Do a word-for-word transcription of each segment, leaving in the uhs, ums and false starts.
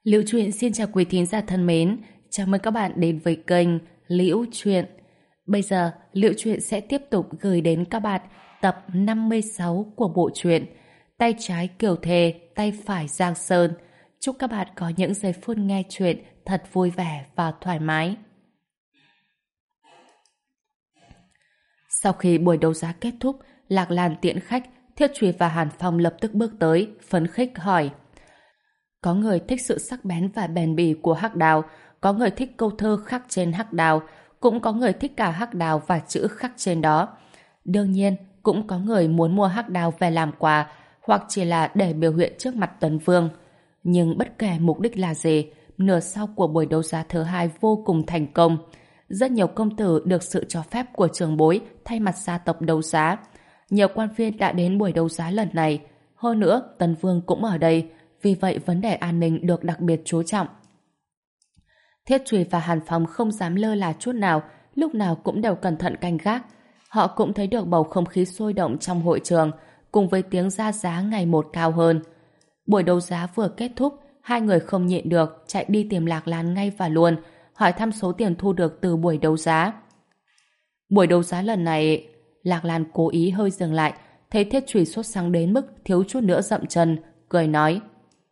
Liễu Chuyện xin chào quý thính giả thân mến, chào mừng các bạn đến với kênh Liễu Chuyện. Bây giờ, Liễu Chuyện sẽ tiếp tục gửi đến các bạn tập năm mươi sáu của bộ truyện Tay trái Kiều Thề, tay phải Giang Sơn. Chúc các bạn có những giây phút nghe chuyện thật vui vẻ và thoải mái. Sau khi buổi đấu giá kết thúc, Lạc Lan tiễn khách, Thiết Truy và Hàn Phong lập tức bước tới, phấn khích hỏi: có người thích sự sắc bén và bền bỉ của hắc đào, có người thích câu thơ khắc trên hắc đào, cũng có người thích cả hắc đào và chữ khắc trên đó. Đương nhiên, cũng có người muốn mua hắc đào về làm quà, hoặc chỉ là để biểu hiện trước mặt Tấn Vương. Nhưng bất kể mục đích là gì, nửa sau của buổi đấu giá thứ hai vô cùng thành công. Rất nhiều công tử được sự cho phép của trưởng bối thay mặt gia tộc đấu giá. Nhiều quan viên đã đến buổi đấu giá lần này. Hơn nữa, Tấn Vương cũng ở đây, vì vậy vấn đề an ninh được đặc biệt chú trọng. Thiết Truy và Hàn Phong không dám lơ là chút nào, lúc nào cũng đều cẩn thận canh gác. Họ cũng thấy được bầu không khí sôi động trong hội trường, cùng với tiếng ra giá ngày một cao hơn. Buổi đấu giá vừa kết thúc, hai người không nhịn được, chạy đi tìm Lạc Lan ngay và luôn, hỏi thăm số tiền thu được từ buổi đấu giá. Buổi đấu giá lần này, Lạc Lan cố ý hơi dừng lại, thấy Thiết Truy sốt sắng đến mức thiếu chút nữa dậm chân, cười nói: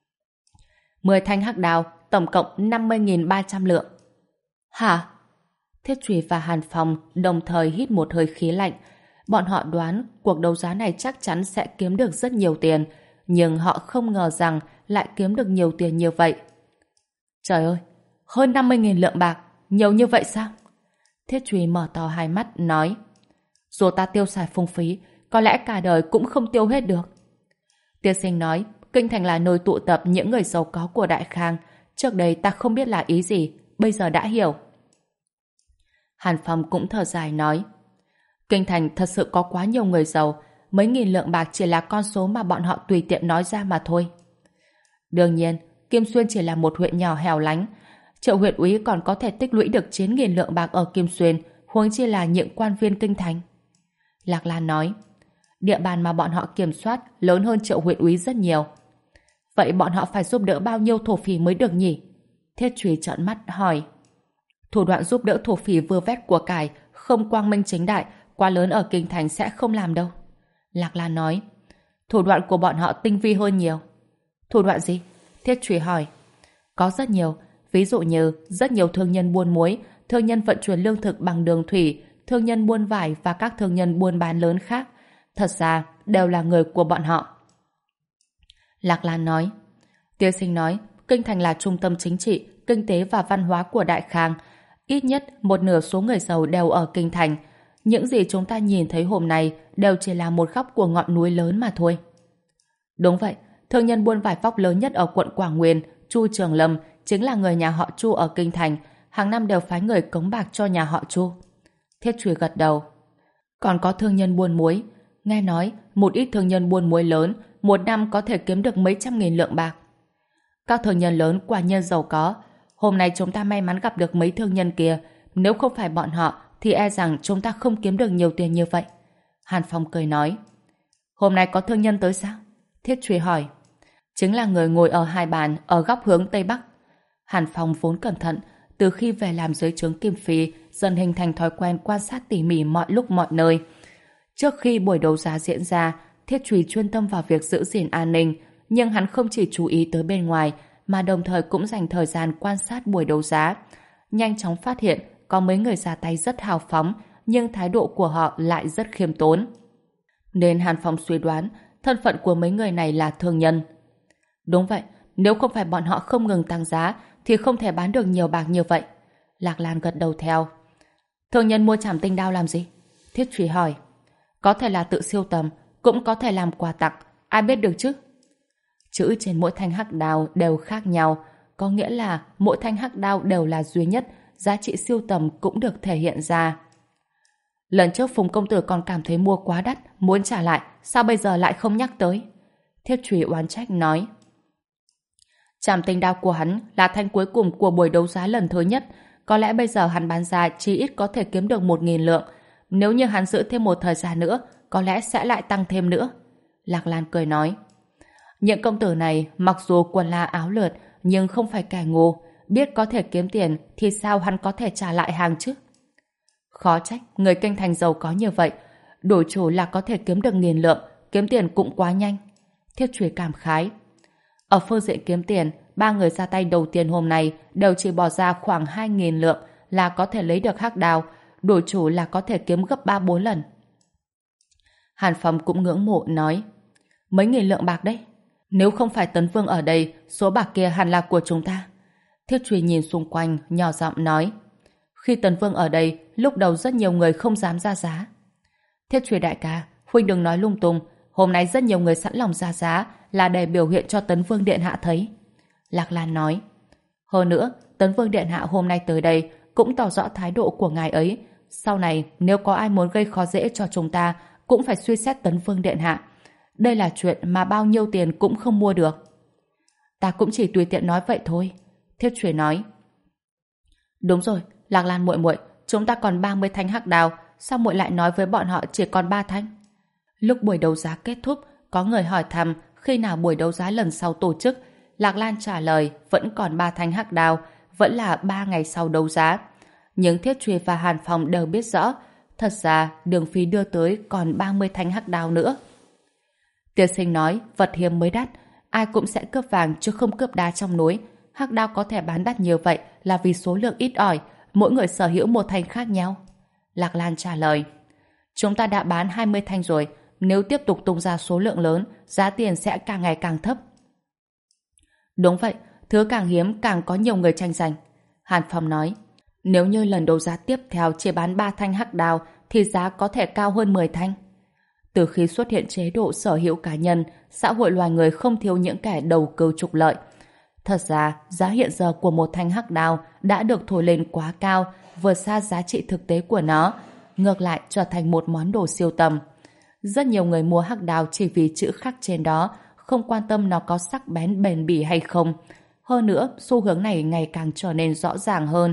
mười thanh hắc đào, tổng cộng năm mươi nghìn ba trăm lượng. Hả? Thiết Truy và Hàn Phong đồng thời hít một hơi khí lạnh. Bọn họ đoán cuộc đấu giá này chắc chắn sẽ kiếm được rất nhiều tiền, nhưng họ không ngờ rằng lại kiếm được nhiều tiền như vậy. Trời ơi, hơn năm mươi nghìn lượng bạc, nhiều như vậy sao? Thiết Truy mở to hai mắt, nói: dù ta tiêu xài phung phí, có lẽ cả đời cũng không tiêu hết được. Tiên sinh nói, Kinh Thành là nơi tụ tập những người giàu có của Đại Khang. Trước đây ta không biết là ý gì, bây giờ đã hiểu. Hàn Phong cũng thở dài nói: Kinh Thành thật sự có quá nhiều người giàu, mấy nghìn lượng bạc chỉ là con số mà bọn họ tùy tiện nói ra mà thôi. Đương nhiên, Kim Xuyên chỉ là một huyện nhỏ hẻo lánh. Triệu huyện úy còn có thể tích lũy được chín nghìn lượng bạc ở Kim Xuyên, huống chi là những quan viên Kinh Thành. Lạc Lan nói: địa bàn mà bọn họ kiểm soát lớn hơn Triệu huyện úy rất nhiều. Vậy bọn họ phải giúp đỡ bao nhiêu thổ phỉ mới được nhỉ? Thiết Truy trợn mắt hỏi. Thủ đoạn giúp đỡ thổ phỉ vơ vét của cải không quang minh chính đại, quá lớn ở Kinh Thành sẽ không làm đâu. Lạc Lan nói. Thủ đoạn của bọn họ tinh vi hơn nhiều. Thủ đoạn gì? Thiết Truy hỏi. Có rất nhiều, ví dụ như rất nhiều thương nhân buôn muối, thương nhân vận chuyển lương thực bằng đường thủy, thương nhân buôn vải và các thương nhân buôn bán lớn khác. Thật ra đều là người của bọn họ. Lạc Lan nói. Tiên sinh nói, Kinh Thành là trung tâm chính trị, kinh tế và văn hóa của Đại Khang. Ít nhất một nửa số người giàu đều ở Kinh Thành. Những gì chúng ta nhìn thấy hôm nay đều chỉ là một góc của ngọn núi lớn mà thôi. Đúng vậy, thương nhân buôn vải vóc lớn nhất ở quận Quảng Nguyên, Chu Trường Lâm, chính là người nhà họ Chu ở Kinh Thành. Hàng năm đều phái người cống bạc cho nhà họ Chu. Thiết Truy gật đầu. Còn có thương nhân buôn muối. Nghe nói, một ít thương nhân buôn muối lớn một năm có thể kiếm được mấy trăm nghìn lượng bạc. Các thương nhân lớn quả nhiên giàu có. Hôm nay chúng ta may mắn gặp được mấy thương nhân kia. Nếu không phải bọn họ thì e rằng chúng ta không kiếm được nhiều tiền như vậy. Hàn Phong cười nói. Hôm nay có thương nhân tới sao? Thiết Truy hỏi. Chính là người ngồi ở hai bàn ở góc hướng Tây Bắc. Hàn Phong vốn cẩn thận, từ khi về làm dưới trướng Kim Phi dần hình thành thói quen quan sát tỉ mỉ mọi lúc mọi nơi. Trước khi buổi đấu giá diễn ra, Thiết Truy chuyên tâm vào việc giữ gìn an ninh, nhưng hắn không chỉ chú ý tới bên ngoài, mà đồng thời cũng dành thời gian quan sát buổi đấu giá. Nhanh chóng phát hiện có mấy người ra tay rất hào phóng, nhưng thái độ của họ lại rất khiêm tốn. Nên Hàn Phong suy đoán thân phận của mấy người này là thương nhân. Đúng vậy, nếu không phải bọn họ không ngừng tăng giá, thì không thể bán được nhiều bạc như vậy. Lạc Lan gật đầu theo. Thương nhân mua trảm tinh đao làm gì? Thiết Truy hỏi. Có thể là tự siêu tầm, cũng có thể làm quà tặng, ai biết được chứ? Chữ trên mỗi thanh hắc đao đều khác nhau, có nghĩa là mỗi thanh hắc đao đều là duy nhất, giá trị siêu tầm cũng được thể hiện ra. Lần trước Phùng công tử còn cảm thấy mua quá đắt, muốn trả lại, sao bây giờ lại không nhắc tới? Thiết Truy oán trách nói. Trảm tinh đao của hắn là thanh cuối cùng của buổi đấu giá lần thứ nhất, có lẽ bây giờ hắn bán ra chỉ ít có thể kiếm được một nghìn lượng. Nếu như hắn giữ thêm một thời gian nữa, có lẽ sẽ lại tăng thêm nữa. Lạc Lan cười nói. Những công tử này mặc dù quần la áo lượt, nhưng không phải kẻ ngu. Biết có thể kiếm tiền thì sao hắn có thể trả lại hàng chứ? Khó trách người kinh thành giàu có như vậy. Đổi chủ là có thể kiếm được nghìn lượng, kiếm tiền cũng quá nhanh. Thiết Truy cảm khái. Ở phương diện kiếm tiền, ba người ra tay đầu tiên hôm nay đều chỉ bỏ ra khoảng hai nghìn lượng là có thể lấy được hắc đao, đổi chủ là có thể kiếm gấp ba bốn lần. Hàn Phong cũng ngưỡng mộ nói, mấy nghìn lượng bạc đấy. Nếu không phải Tấn Vương ở đây, số bạc kia hẳn là của chúng ta. Thiết Truy nhìn xung quanh, nhỏ giọng nói, khi Tấn Vương ở đây, lúc đầu rất nhiều người không dám ra giá. Thiết Truy đại ca, huynh đừng nói lung tung, hôm nay rất nhiều người sẵn lòng ra giá là để biểu hiện cho Tấn Vương điện hạ thấy. Lạc Lan nói, hơn nữa, Tấn Vương điện hạ hôm nay tới đây cũng tỏ rõ thái độ của ngài ấy. Sau này, nếu có ai muốn gây khó dễ cho chúng ta, cũng phải suy xét Tấn Vương điện hạ. Đây là chuyện mà bao nhiêu tiền cũng không mua được. Ta cũng chỉ tùy tiện nói vậy thôi. Thiết Truy nói. Đúng rồi, Lạc Lan muội muội, chúng ta còn ba mươi thanh hắc đao, sao muội lại nói với bọn họ chỉ còn ba thanh? Lúc buổi đấu giá kết thúc, có người hỏi thăm khi nào buổi đấu giá lần sau tổ chức. Lạc Lan trả lời vẫn còn ba thanh hắc đao, vẫn là ba ngày sau đấu giá. Nhưng Thiết Truy và Hàn Phong đều biết rõ, thật ra Đường Phi đưa tới còn ba mươi thanh hắc đao nữa. Tiên sinh nói vật hiếm mới đắt, ai cũng sẽ cướp vàng chứ không cướp đá trong núi. Hắc đao có thể bán đắt như vậy là vì số lượng ít ỏi, mỗi người sở hữu một thanh khác nhau. Lạc Lan trả lời, chúng ta đã bán hai mươi thanh rồi, nếu tiếp tục tung ra số lượng lớn, giá tiền sẽ càng ngày càng thấp. Đúng vậy, thứ càng hiếm càng có nhiều người tranh giành. Hàn Phong nói, nếu như lần đấu giá tiếp theo chỉ bán ba thanh hắc đao thì giá có thể cao hơn mười thanh. Từ khi xuất hiện chế độ sở hữu cá nhân, xã hội loài người không thiếu những kẻ đầu cơ trục lợi. Thật ra, giá hiện giờ của một thanh hắc đao đã được thổi lên quá cao, vượt xa giá trị thực tế của nó, ngược lại trở thành một món đồ siêu tầm. Rất nhiều người mua hắc đao chỉ vì chữ khắc trên đó, không quan tâm nó có sắc bén bền bỉ hay không. Hơn nữa, xu hướng này ngày càng trở nên rõ ràng hơn.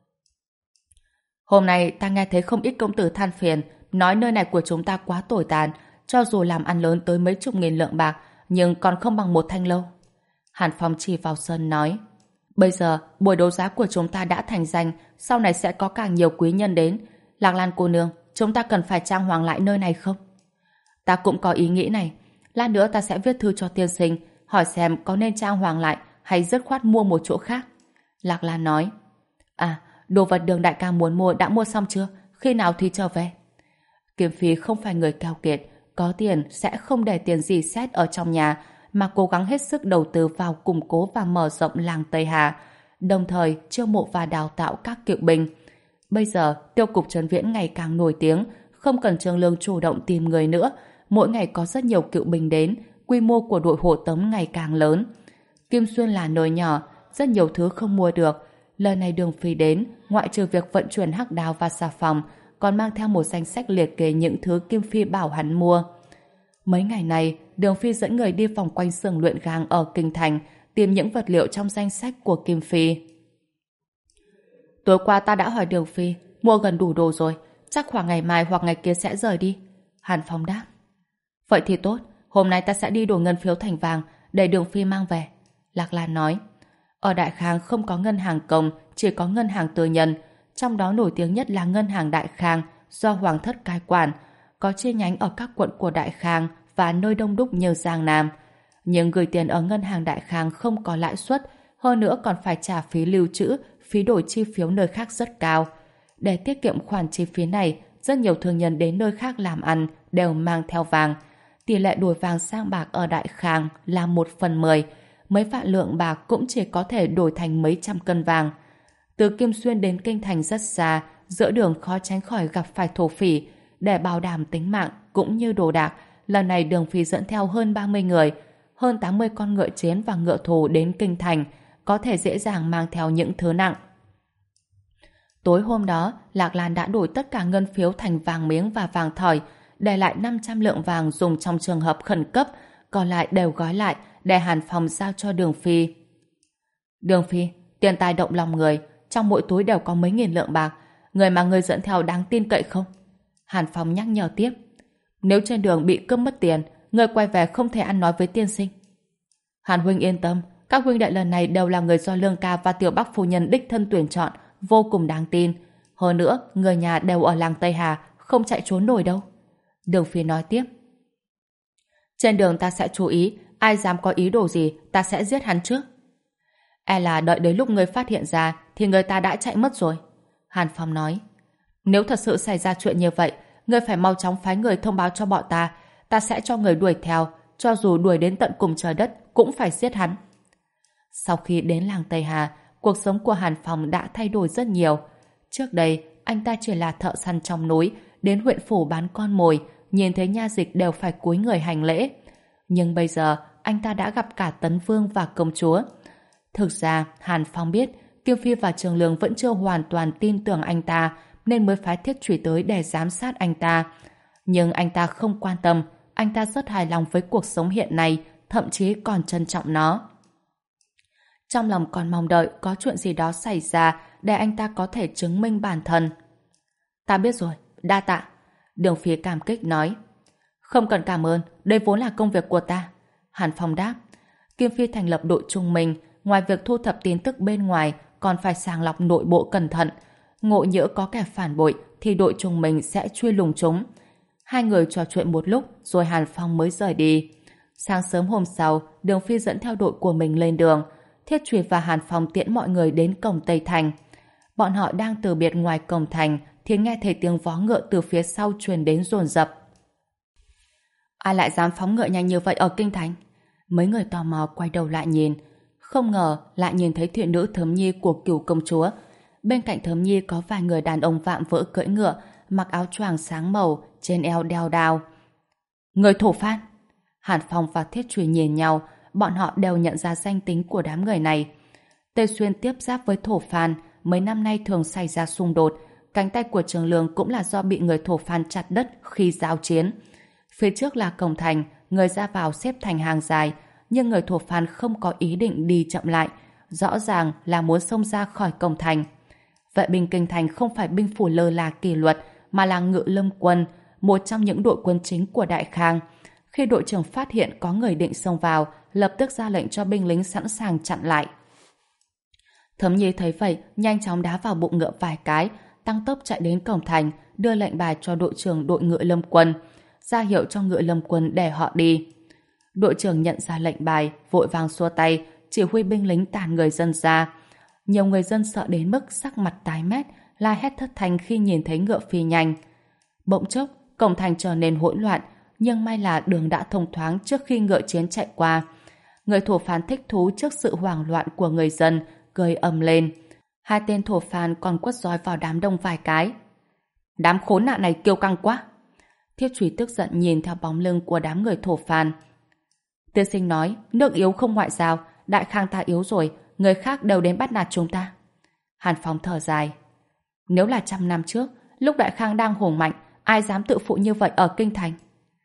Hôm nay ta nghe thấy không ít công tử than phiền, nói nơi này của chúng ta quá tồi tàn, cho dù làm ăn lớn tới mấy chục nghìn lượng bạc, nhưng còn không bằng một thanh lâu. Hàn Phong chỉ vào sân nói, bây giờ buổi đấu giá của chúng ta đã thành danh, sau này sẽ có càng nhiều quý nhân đến. Lạc Lan cô nương, chúng ta cần phải trang hoàng lại nơi này không? Ta cũng có ý nghĩ này, lát nữa ta sẽ viết thư cho tiên sinh, hỏi xem có nên trang hoàng lại hay dứt khoát mua một chỗ khác. Lạc Lan nói, à, đồ vật Đường đại ca muốn mua đã mua xong chưa? Khi nào thì trở về? Kiếm Phi không phải người keo kiệt, có tiền sẽ không để tiền gì xét ở trong nhà, mà cố gắng hết sức đầu tư vào củng cố và mở rộng làng Tây Hà, đồng thời chiêu mộ và đào tạo các cựu binh. Bây giờ, tiêu cục Trấn Viễn ngày càng nổi tiếng, không cần Trương Lương chủ động tìm người nữa, mỗi ngày có rất nhiều cựu binh đến, quy mô của đội hộ tống ngày càng lớn. Kim Xuyên là nơi nhỏ, rất nhiều thứ không mua được. Lần này Đường Phi đến, ngoại trừ việc vận chuyển hắc đao và xà phòng, còn mang theo một danh sách liệt kê những thứ Kim Phi bảo hắn mua. Mấy ngày này, Đường Phi dẫn người đi vòng quanh xưởng luyện gang ở Kinh Thành, tìm những vật liệu trong danh sách của Kim Phi. Tối qua ta đã hỏi Đường Phi, mua gần đủ đồ rồi, chắc khoảng ngày mai hoặc ngày kia sẽ rời đi. Hàn Phong đáp. Vậy thì tốt, hôm nay ta sẽ đi đổi ngân phiếu thành vàng để Đường Phi mang về. Lạc Lan nói, ở Đại Khang không có ngân hàng công, chỉ có ngân hàng tư nhân, trong đó nổi tiếng nhất là ngân hàng Đại Khang do Hoàng thất cai quản, có chi nhánh ở các quận của Đại Khang và nơi đông đúc như Giang Nam. Nhưng gửi tiền ở ngân hàng Đại Khang không có lãi suất, hơn nữa còn phải trả phí lưu trữ, phí đổi chi phiếu nơi khác rất cao. Để tiết kiệm khoản chi phí này, rất nhiều thương nhân đến nơi khác làm ăn đều mang theo vàng. Tỷ lệ đổi vàng sang bạc ở Đại Khang là một phần mười, mấy vạn lượng bạc cũng chỉ có thể đổi thành mấy trăm cân vàng. Từ Kim Xuyên đến Kinh Thành rất xa, giữa đường khó tránh khỏi gặp phải thổ phỉ. Để bảo đảm tính mạng cũng như đồ đạc, lần này Đường Phi dẫn theo hơn ba mươi người, hơn tám mươi con ngựa chiến và ngựa thù đến Kinh Thành, có thể dễ dàng mang theo những thứ nặng. Tối hôm đó, Lạc Lan đã đổi tất cả ngân phiếu thành vàng miếng và vàng thỏi, để lại năm trăm lượng vàng dùng trong trường hợp khẩn cấp, còn lại đều gói lại để Hàn Phong giao cho Đường Phi. Đường Phi, tiền tài động lòng người, trong mỗi túi đều có mấy nghìn lượng bạc, người mà người dẫn theo đáng tin cậy không? Hàn Phong nhắc nhở tiếp. Nếu trên đường bị cướp mất tiền, người quay về không thể ăn nói với tiên sinh. Hàn huynh yên tâm, các Các huynh đệ lần này đều là người do Lương ca và Tiểu Bắc phu nhân đích thân tuyển chọn, vô cùng đáng tin. Hơn nữa, người nhà đều ở làng Tây Hà, không chạy trốn nổi đâu. Đường Phi nói tiếp. Trên đường ta sẽ chú ý, ai dám có ý đồ gì, ta sẽ giết hắn trước. E là đợi đến lúc ngươi phát hiện ra thì người ta đã chạy mất rồi. Hàn Phong nói. Nếu thật sự xảy ra chuyện như vậy, ngươi phải mau chóng phái người thông báo cho bọn ta. Ta sẽ cho người đuổi theo, cho dù đuổi đến tận cùng trời đất cũng phải giết hắn. Sau khi đến làng Tây Hà, cuộc sống của Hàn Phong đã thay đổi rất nhiều. Trước đây, anh ta chỉ là thợ săn trong núi, đến huyện phủ bán con mồi, nhìn thấy nha dịch đều phải cúi người hành lễ. Nhưng bây giờ, anh ta đã gặp cả Tấn Vương và công chúa. Thực ra, Hàn Phong biết Tiêu Phi và Trường Lương vẫn chưa hoàn toàn tin tưởng anh ta, nên mới phái Thiết Chủy tới để giám sát anh ta. Nhưng anh ta không quan tâm, anh ta rất hài lòng với cuộc sống hiện nay, thậm chí còn trân trọng nó. Trong lòng còn mong đợi có chuyện gì đó xảy ra để anh ta có thể chứng minh bản thân. Ta biết rồi, đa tạ. Đường Phi cảm kích nói. Không cần cảm ơn, đây vốn là công việc của ta. Hàn Phong đáp. Kim Phi thành lập đội trung minh, ngoài việc thu thập tin tức bên ngoài, còn phải sàng lọc nội bộ cẩn thận. Ngộ nhỡ có kẻ phản bội, thì đội trung minh sẽ truy lùng chúng. Hai người trò chuyện một lúc, rồi Hàn Phong mới rời đi. Sáng sớm hôm sau, Đường Phi dẫn theo đội của mình lên đường. Thiết Chủy và Hàn Phong tiễn mọi người đến cổng Tây Thành. Bọn họ đang từ biệt ngoài cổng thành, thì nghe thấy tiếng vó ngựa từ phía sau truyền đến dồn dập. Ai lại dám phóng ngựa nhanh như vậy ở kinh thành? Mấy người tò mò quay đầu lại nhìn. Không ngờ lại nhìn thấy thị nữ Thấm Nhi của Cửu công chúa. Bên cạnh Thấm Nhi có vài người đàn ông vạm vỡ cưỡi ngựa, mặc áo choàng sáng màu, trên eo đeo đao. Người thổ phan! Hàn Phong và Thiết Chủy nhìn nhau, bọn họ đều nhận ra danh tính của đám người này. Tây Xuyên tiếp giáp với thổ phan, mấy năm nay thường xảy ra xung đột. Cánh tay của Trường Lương cũng là do bị người thổ phan chặt đất khi giao chiến. Phía trước là cổng thành, người ra vào xếp thành hàng dài, nhưng người thổ phan không có ý định đi chậm lại, rõ ràng là muốn xông ra khỏi cổng thành. Vệ binh kinh thành không phải binh phủ lơ là kỷ luật, mà là Ngự Lâm quân, một trong những đội quân chính của Đại Khang. Khi đội trưởng phát hiện có người định xông vào, lập tức ra lệnh cho binh lính sẵn sàng chặn lại. Thấm Nhi thấy vậy, nhanh chóng đá vào bụng ngựa vài cái, tăng tốc chạy đến cổng thành, đưa lệnh bài cho đội trưởng đội Ngự Lâm quân, ra hiệu cho Ngự Lâm quân để họ đi. Đội trưởng nhận ra lệnh bài, vội vàng xua tay, chỉ huy binh lính tản người dân ra. Nhiều người dân sợ đến mức sắc mặt tái mét, la hét thất thanh khi nhìn thấy ngựa phi nhanh. Bỗng chốc, cổng thành trở nên hỗn loạn, nhưng may là đường đã thông thoáng trước khi ngựa chiến chạy qua. Người thổ phán thích thú trước sự hoảng loạn của người dân, cười ầm lên. Hai tên thổ phán còn quất roi vào đám đông vài cái. Đám khốn nạn này kiêu căng quá! Thiết Chủy tức giận nhìn theo bóng lưng của đám người thổ phán. Tiên sinh nói, nước yếu không ngoại giao, Đại Khang ta yếu rồi, người khác đều đến bắt nạt chúng ta. Hàn Phong thở dài. Nếu là trăm năm trước, lúc Đại Khang đang hùng mạnh, ai dám tự phụ như vậy ở kinh thành?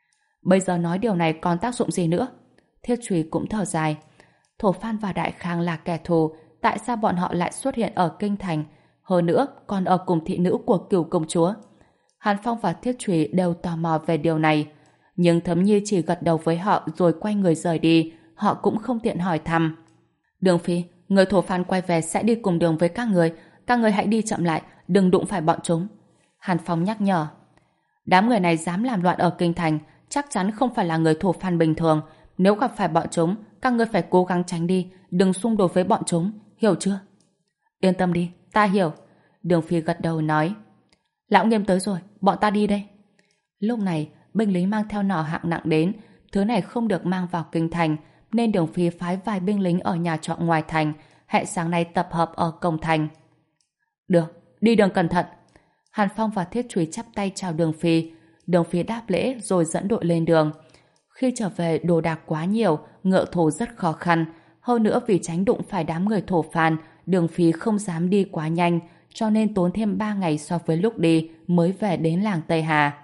Bây giờ nói điều này còn tác dụng gì nữa? Thiết Chủy cũng thở dài. Thổ Phan và Đại Khang là kẻ thù, tại sao bọn họ lại xuất hiện ở kinh thành? Hơn nữa, còn ở cùng thị nữ của Cửu công chúa. Hàn Phong và Thiết Chủy đều tò mò về điều này. Nhưng Thấm Nhi chỉ gật đầu với họ rồi quay người rời đi. Họ cũng không tiện hỏi thăm. Đường Phi, người thổ Phan quay về sẽ đi cùng đường với các người. Các người hãy đi chậm lại, đừng đụng phải bọn chúng. Hàn Phong nhắc nhở. Đám người này dám làm loạn ở kinh thành, chắc chắn không phải là người thổ Phan bình thường. Nếu gặp phải bọn chúng, các ngươi phải cố gắng tránh đi, đừng xung đột với bọn chúng, hiểu chưa? Yên tâm đi, ta hiểu. Đường Phi gật đầu nói. Lão Nghiêm tới rồi, bọn ta đi đây. Lúc này, binh lính mang theo nỏ hạng nặng đến, thứ này không được mang vào kinh thành, nên Đường Phi phái vài binh lính ở nhà trọ ngoài thành, hẹn sáng nay tập hợp ở cổng thành. Được, đi đường cẩn thận. Hàn Phong và Thiết Chủy chắp tay chào Đường Phi. Đường Phi đáp lễ rồi dẫn đội lên đường. Khi trở về đồ đạc quá nhiều, ngựa thổ rất khó khăn. Hơn nữa vì tránh đụng phải đám người thổ Phan, Đường Phi không dám đi quá nhanh, cho nên tốn thêm ba ngày so với lúc đi mới về đến làng Tây Hà.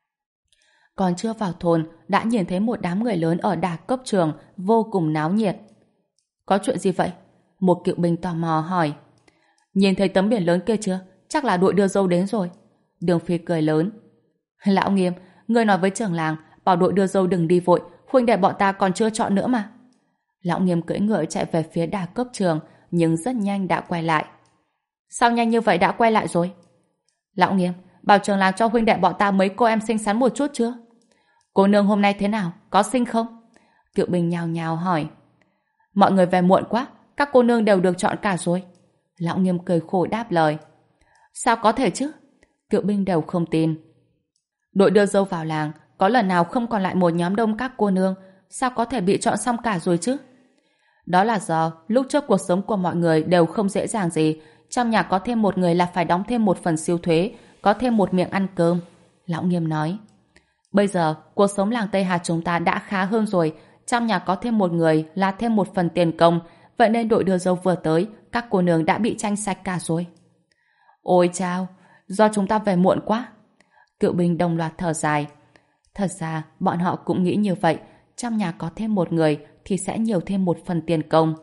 Còn chưa vào thôn, đã nhìn thấy một đám người lớn ở đà cốc trường, vô cùng náo nhiệt. Có chuyện gì vậy? Một cựu binh tò mò hỏi. Nhìn thấy tấm biển lớn kia chưa? Chắc là đội đưa dâu đến rồi. Đường Phi cười lớn. Lão Nghiêm, ngươi nói với trưởng làng, bảo đội đưa dâu đừng đi vội, huynh đệ bọn ta còn chưa chọn nữa mà. Lão Nghiêm cưỡi ngựa chạy về phía đà cốc trường, nhưng rất nhanh đã quay lại. Sao nhanh như vậy đã quay lại rồi? Lão Nghiêm, bảo trường làng cho huynh đệ bọn ta mấy cô em xinh xắn một chút chưa? Cô nương hôm nay thế nào? Có xinh không? Cựu binh nhào nhào hỏi. Mọi người về muộn quá, các cô nương đều được chọn cả rồi. Lão Nghiêm cười khổ đáp lời. Sao có thể chứ? Cựu binh đều không tin. Đội đưa dâu vào làng, có lần nào không còn lại một nhóm đông các cô nương, sao có thể bị chọn xong cả rồi chứ? Đó là do lúc trước cuộc sống của mọi người đều không dễ dàng gì. Trong nhà có thêm một người là phải đóng thêm một phần siêu thuế, có thêm một miệng ăn cơm. Lão Nghiêm nói. Bây giờ, cuộc sống làng Tây Hà chúng ta đã khá hơn rồi. Trong nhà có thêm một người là thêm một phần tiền công. Vậy nên đội đưa dâu vừa tới, các cô nương đã bị tranh sạch cả rồi. Ôi chao, do chúng ta về muộn quá. Cựu binh đồng loạt thở dài. Thật ra, bọn họ cũng nghĩ như vậy. Trong nhà có thêm một người thì sẽ nhiều thêm một phần tiền công.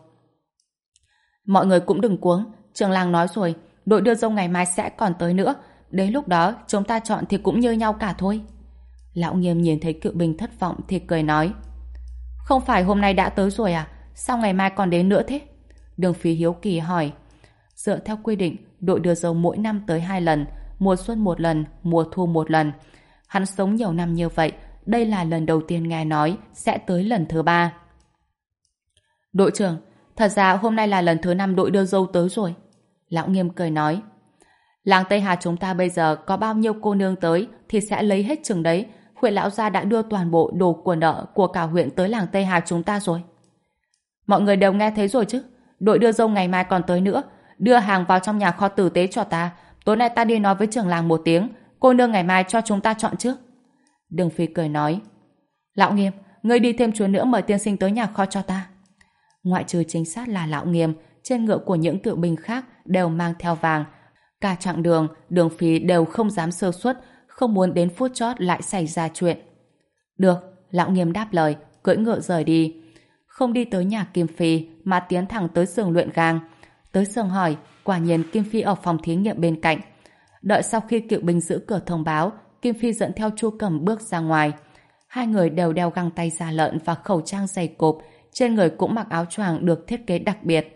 Mọi người cũng đừng cuống. Trường làng nói rồi, đội đưa dâu ngày mai sẽ còn tới nữa. Đến lúc đó, chúng ta chọn thì cũng như nhau cả thôi. Lão Nghiêm nhìn thấy cựu binh thất vọng thì cười nói. Không phải hôm nay đã tới rồi à? Sao ngày mai còn đến nữa thế? Đường Phi hiếu kỳ hỏi. Dựa theo quy định, đội đưa dâu mỗi năm tới hai lần, mùa xuân một lần, mùa thu một lần. Hắn sống nhiều năm như vậy, đây là lần đầu tiên nghe nói sẽ tới lần thứ ba. Đội trưởng, thật ra hôm nay là lần thứ năm đội đưa dâu tới rồi. Lão Nghiêm cười nói. Làng Tây Hà chúng ta bây giờ có bao nhiêu cô nương tới thì sẽ lấy hết chừng đấy. Huyện lão gia đã đưa toàn bộ đồ của nợ của cả huyện tới làng Tây Hà chúng ta rồi. Mọi người đều nghe thấy rồi chứ? Đội đưa dâu ngày mai còn tới nữa. Đưa hàng vào trong nhà kho tử tế cho ta. Tối nay ta đi nói với trưởng làng một tiếng. Cô nương ngày mai cho chúng ta chọn trước. Đường Phi cười nói. Lão Nghiêm, ngươi đi thêm chuyến nữa mời tiên sinh tới nhà kho cho ta. Ngoại trừ chính xác là Lão Nghiêm, trên ngựa của những cựu binh khác đều mang theo vàng. Cả chặng đường, Đường Phi đều không dám sơ suất, không muốn đến phút chót lại xảy ra chuyện. Được, Lão Nghiêm đáp lời, cưỡi ngựa rời đi. Không đi tới nhà Kim Phi mà tiến thẳng tới xưởng luyện gang. Tới xưởng hỏi, quả nhiên Kim Phi ở phòng thí nghiệm bên cạnh. Đợi sau khi cựu binh giữ cửa thông báo, Kim Phi dẫn theo Chu Cẩm bước ra ngoài. Hai người đều đeo găng tay da lợn và khẩu trang dày cộp, trên người cũng mặc áo choàng được thiết kế đặc biệt.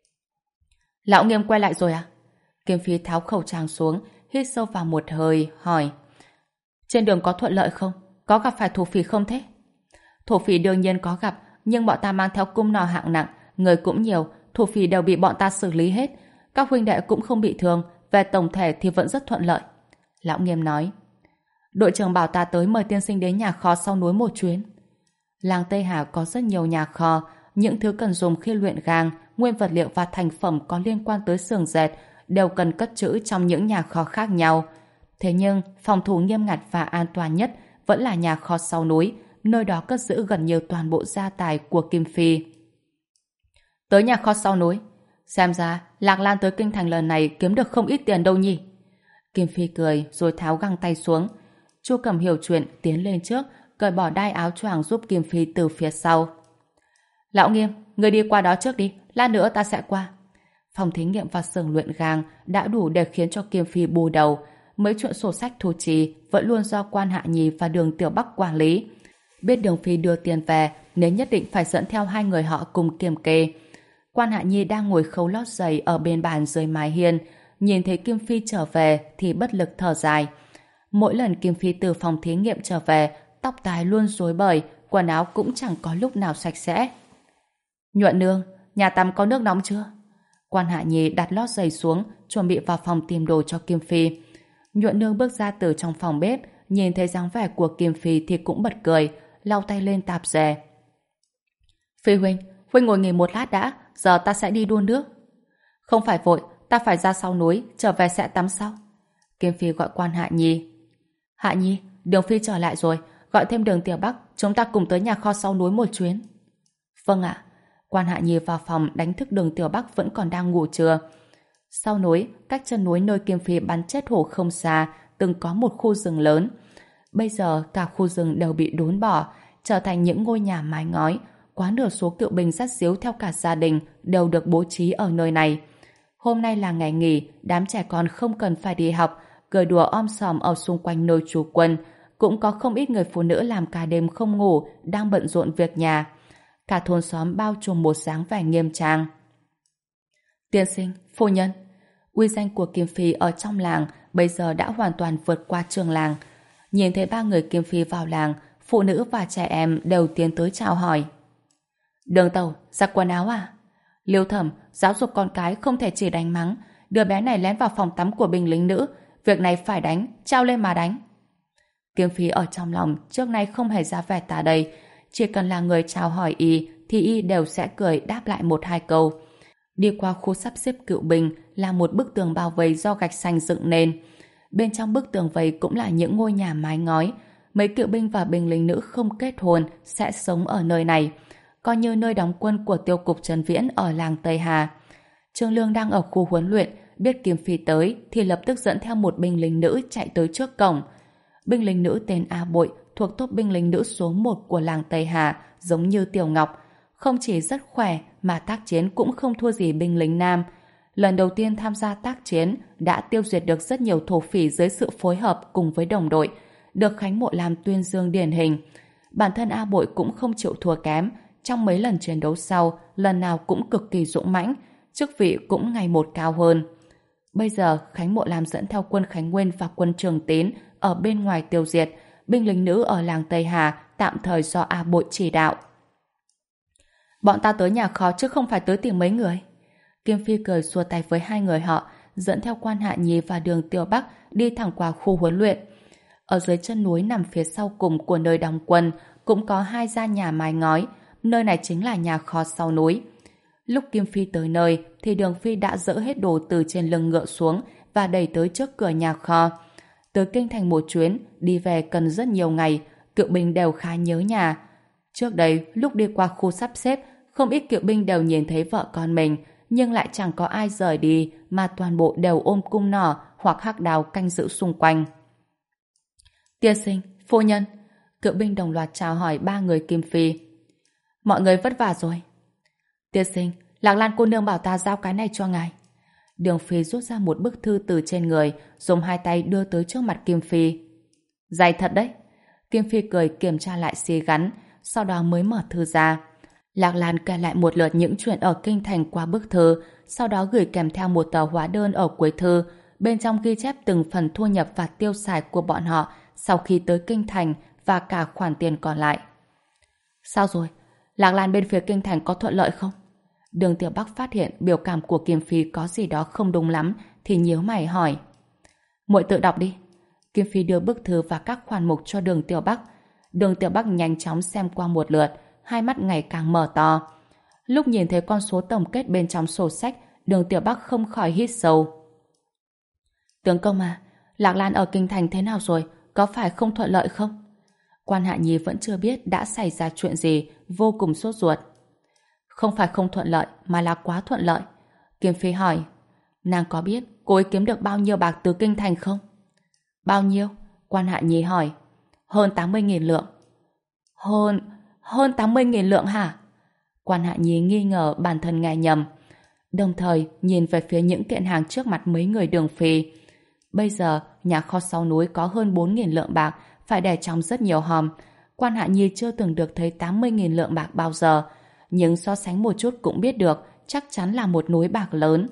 Lão Nghiêm quay lại rồi à? Kim Phi tháo khẩu trang xuống, hít sâu vào một hơi, hỏi. Trên đường có thuận lợi không? Có gặp phải thổ phỉ không thế? Thổ phỉ đương nhiên có gặp, nhưng bọn ta mang theo cung nỏ hạng nặng, người cũng nhiều, thổ phỉ đều bị bọn ta xử lý hết. Các huynh đệ cũng không bị thương, về tổng thể thì vẫn rất thuận lợi. Lão Nghiêm nói. Đội trưởng bảo ta tới mời tiên sinh đến nhà kho sau núi một chuyến. Làng Tây Hà có rất nhiều nhà kho, những thứ cần dùng khi luyện gang, nguyên vật liệu và thành phẩm có liên quan tới xưởng dệt đều cần cất trữ trong những nhà kho khác nhau. Thế nhưng, phòng thủ nghiêm ngặt và an toàn nhất vẫn là nhà kho sau núi, nơi đó cất giữ gần như toàn bộ gia tài của Kim Phi. Tới nhà kho sau núi, xem ra Lạc Lan tới kinh thành lần này kiếm được không ít tiền đâu nhỉ? Kim Phi cười rồi tháo găng tay xuống. Chu Cẩm hiểu chuyện tiến lên trước, cởi bỏ đai áo choàng giúp Kim Phi từ phía sau. Lão Nghiêm, người đi qua đó trước đi, lát nữa ta sẽ qua. Phòng thí nghiệm và xưởng luyện gang đã đủ để khiến cho Kim Phi bù đầu. Mấy chuyện sổ sách thu chi vẫn luôn do Quan Hạ Nhi và Đường Tiểu Bắc quản lý. Biết Đường Phi đưa tiền về nên nhất định phải dẫn theo hai người họ cùng kiểm kê. Quan Hạ Nhi đang ngồi khâu lót giày ở bên bàn dưới mái hiên, nhìn thấy Kim Phi trở về thì bất lực thở dài. Mỗi lần Kim Phi từ phòng thí nghiệm trở về, tóc tai luôn rối bời, quần áo cũng chẳng có lúc nào sạch sẽ. Nhuận nương, nhà tắm có nước nóng chưa? Quan Hạ Nhi đặt lót giày xuống, chuẩn bị vào phòng tìm đồ cho Kim Phi. Nhuận nương bước ra từ trong phòng bếp, nhìn thấy dáng vẻ của Kim Phi thì cũng bật cười, lau tay lên tạp dề. Phi huynh, huynh ngồi nghỉ một lát đã, giờ ta sẽ đi đun nước. Không phải vội, ta phải ra sau núi, trở về sẽ tắm sau. Kim Phi gọi Quan Hạ Nhi. Hạ Nhi, Đường Phi trở lại rồi, gọi thêm Đường Tiểu Bắc, chúng ta cùng tới nhà kho sau núi một chuyến. Vâng ạ. Quan Hạ Nhi vào phòng đánh thức Đường Tiểu Bắc vẫn còn đang ngủ trưa. Sau núi, cách chân núi nơi Kim Phi bắn chết hổ không xa, từng có một khu rừng lớn. Bây giờ cả khu rừng đều bị đốn bỏ, trở thành những ngôi nhà mái ngói. Quá nửa số cựu binh dắt díu theo cả gia đình đều được bố trí ở nơi này. Hôm nay là ngày nghỉ, đám trẻ con không cần phải đi học, cười đùa om sòm ở xung quanh nơi trú quân. Cũng có không ít người phụ nữ làm cả đêm không ngủ, đang bận rộn việc nhà. Cả thôn xóm bao trùm một dáng vẻ nghiêm trang. Tiên sinh, phu nhân. Uy danh của Kim Phi ở trong làng bây giờ đã hoàn toàn vượt qua trường làng. Nhìn thấy ba người Kim Phi vào làng, phụ nữ và trẻ em đều tiến tới chào hỏi. Đường tàu, giặt quần áo à? Liêu Thẩm, giáo dục con cái không thể chỉ đánh mắng. Đứa bé này lén vào phòng tắm của binh lính nữ. Việc này phải đánh, trao lên mà đánh. Kim Phi ở trong lòng trước nay không hề ra vẻ tà đây. Chỉ cần là người chào hỏi y thì y đều sẽ cười đáp lại một hai câu. Đi qua khu sắp xếp cựu binh là một bức tường bao vây do gạch xanh dựng nên. Bên trong bức tường vây cũng là những ngôi nhà mái ngói. Mấy cựu binh và binh lính nữ không kết hôn sẽ sống ở nơi này, coi như nơi đóng quân của tiêu cục Trần Viễn ở làng Tây Hà. Trương Lương đang ở khu huấn luyện, biết Kim Phi tới thì lập tức dẫn theo một binh lính nữ chạy tới trước cổng. Binh lính nữ tên A Bội thuộc tốp binh lính nữ số một của làng Tây Hà, giống như Tiểu Ngọc. Không chỉ rất khỏe mà tác chiến cũng không thua gì binh lính nam. Lần đầu tiên tham gia tác chiến đã tiêu diệt được rất nhiều thổ phỉ dưới sự phối hợp cùng với đồng đội, được Khánh Mộ Lam tuyên dương điển hình. Bản thân A Bội cũng không chịu thua kém, trong mấy lần chiến đấu sau, lần nào cũng cực kỳ dũng mãnh, chức vị cũng ngày một cao hơn. Bây giờ, Khánh Mộ Lam dẫn theo quân Khánh Nguyên và quân Trường Tín ở bên ngoài tiêu diệt, binh lính nữ ở làng Tây Hà tạm thời do A Bội chỉ đạo. Bọn ta tới nhà kho chứ không phải tới tìm mấy người. Kim Phi cười xua tay với hai người họ, dẫn theo Quan Hạ Nhi và Đường Tiêu Bắc đi thẳng qua khu huấn luyện. Ở dưới chân núi nằm phía sau cùng của nơi đóng quân cũng có hai gian nhà mái ngói, nơi này chính là nhà kho sau núi. Lúc Kim Phi tới nơi thì Đường Phi đã dỡ hết đồ từ trên lưng ngựa xuống và đẩy tới trước cửa nhà kho. Tới kinh thành một chuyến, đi về cần rất nhiều ngày, cựu binh đều khá nhớ nhà. Trước đây, lúc đi qua khu sắp xếp, không ít cựu binh đều nhìn thấy vợ con mình, nhưng lại chẳng có ai rời đi, mà toàn bộ đều ôm cung nỏ hoặc hắc đao canh giữ xung quanh. Tiên sinh, phu nhân, cựu binh đồng loạt chào hỏi ba người Kim Phi. Mọi người vất vả rồi. Tiên sinh, Lạc Lan cô nương bảo ta giao cái này cho ngài. Đường Phi rút ra một bức thư từ trên người, dùng hai tay đưa tới trước mặt Kim Phi. Dày thật đấy. Kim Phi cười kiểm tra lại xi gắn, sau đó mới mở thư ra. Lạc Lan kể lại một lượt những chuyện ở kinh thành qua bức thư, sau đó gửi kèm theo một tờ hóa đơn ở cuối thư, bên trong ghi chép từng phần thu nhập và tiêu xài của bọn họ sau khi tới kinh thành và cả khoản tiền còn lại. Sao rồi? Lạc Lan bên phía kinh thành có thuận lợi không? Đường Tiểu Bắc phát hiện biểu cảm của Kim Phi có gì đó không đúng lắm thì nhíu mày hỏi. Muội tự đọc đi. Kim Phi đưa bức thư và các khoản mục cho Đường Tiểu Bắc. Đường Tiểu Bắc nhanh chóng xem qua một lượt, hai mắt ngày càng mở to. Lúc nhìn thấy con số tổng kết bên trong sổ sách, Đường Tiểu Bắc không khỏi hít sâu. Tướng công à, Lạc Lan ở kinh thành thế nào rồi? Có phải không thuận lợi không? Quan Hạ Nhi vẫn chưa biết đã xảy ra chuyện gì, vô cùng sốt ruột. Không phải không thuận lợi, mà là quá thuận lợi. Kim Phi hỏi, nàng có biết cô ấy kiếm được bao nhiêu bạc từ kinh thành không? Bao nhiêu? Quan Hạ Nhi hỏi. Hơn tám mươi nghìn lượng. Hơn... hơn tám mươi nghìn lượng hả? Quan Hạ Nhi nghi ngờ bản thân nghe nhầm. Đồng thời nhìn về phía những kiện hàng trước mặt mấy người Đường Phi. Bây giờ, nhà kho sau núi có hơn bốn nghìn lượng bạc, phải để trong rất nhiều hòm. Quan Hạ Nhi chưa từng được thấy tám mươi nghìn lượng bạc bao giờ, nhưng so sánh một chút cũng biết được chắc chắn là một núi bạc lớn.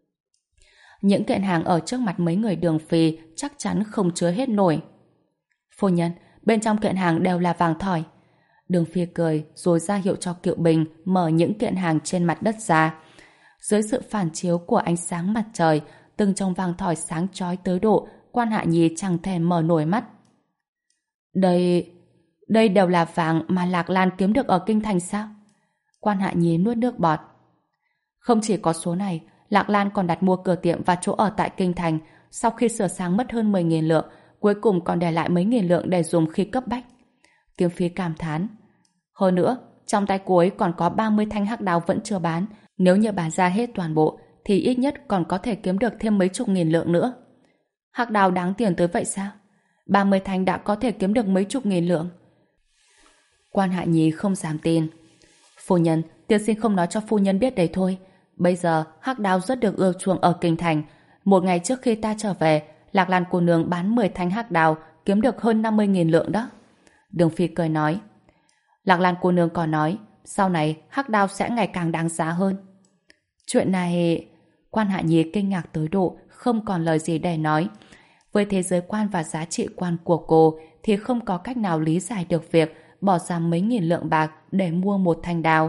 Những kiện hàng ở trước mặt mấy người Đường Phi chắc chắn không chứa hết nổi. Phu nhân, bên trong kiện hàng đều là vàng thỏi. Đường Phi cười rồi ra hiệu cho Kiệu Bình mở những kiện hàng trên mặt đất ra. Dưới sự phản chiếu của ánh sáng mặt trời, từng chồng vàng thỏi sáng chói tới độ Quan Hạ Nhi chẳng thể mở nổi mắt. Đây... đây đều là vàng mà Lạc Lan kiếm được ở kinh thành sao? Quan Hạ Nhi nuốt nước bọt. Không chỉ có số này, Lạc Lan còn đặt mua cửa tiệm và chỗ ở tại kinh thành. Sau khi sửa sang mất hơn mười nghìn lượng, cuối cùng còn để lại mấy nghìn lượng để dùng khi cấp bách. Kiếm Phi cảm thán. Hơn nữa, trong tay cô ấy còn có ba mươi thanh hắc đao vẫn chưa bán. Nếu như bán ra hết toàn bộ, thì ít nhất còn có thể kiếm được thêm mấy chục nghìn lượng nữa. Hắc đao đáng tiền tới vậy sao? ba mươi thanh đã có thể kiếm được mấy chục nghìn lượng. Quan Hạ Nhi không dám tin. Phu nhân, tiên sinh không nói cho phu nhân biết đấy thôi. Bây giờ, hắc đao rất được ưa chuộng ở kinh thành. Một ngày trước khi ta trở về, Lạc Lan cô nương bán mười thanh hắc đao, kiếm được hơn năm mươi nghìn lượng đó. Đường Phi cười nói. Lạc Lan cô nương còn nói, sau này hắc đao sẽ ngày càng đáng giá hơn. Chuyện này... Quan Hạ Nhi kinh ngạc tới độ không còn lời gì để nói. Với thế giới quan và giá trị quan của cô thì không có cách nào lý giải được việc bỏ ra mấy nghìn lượng bạc để mua một thanh đao.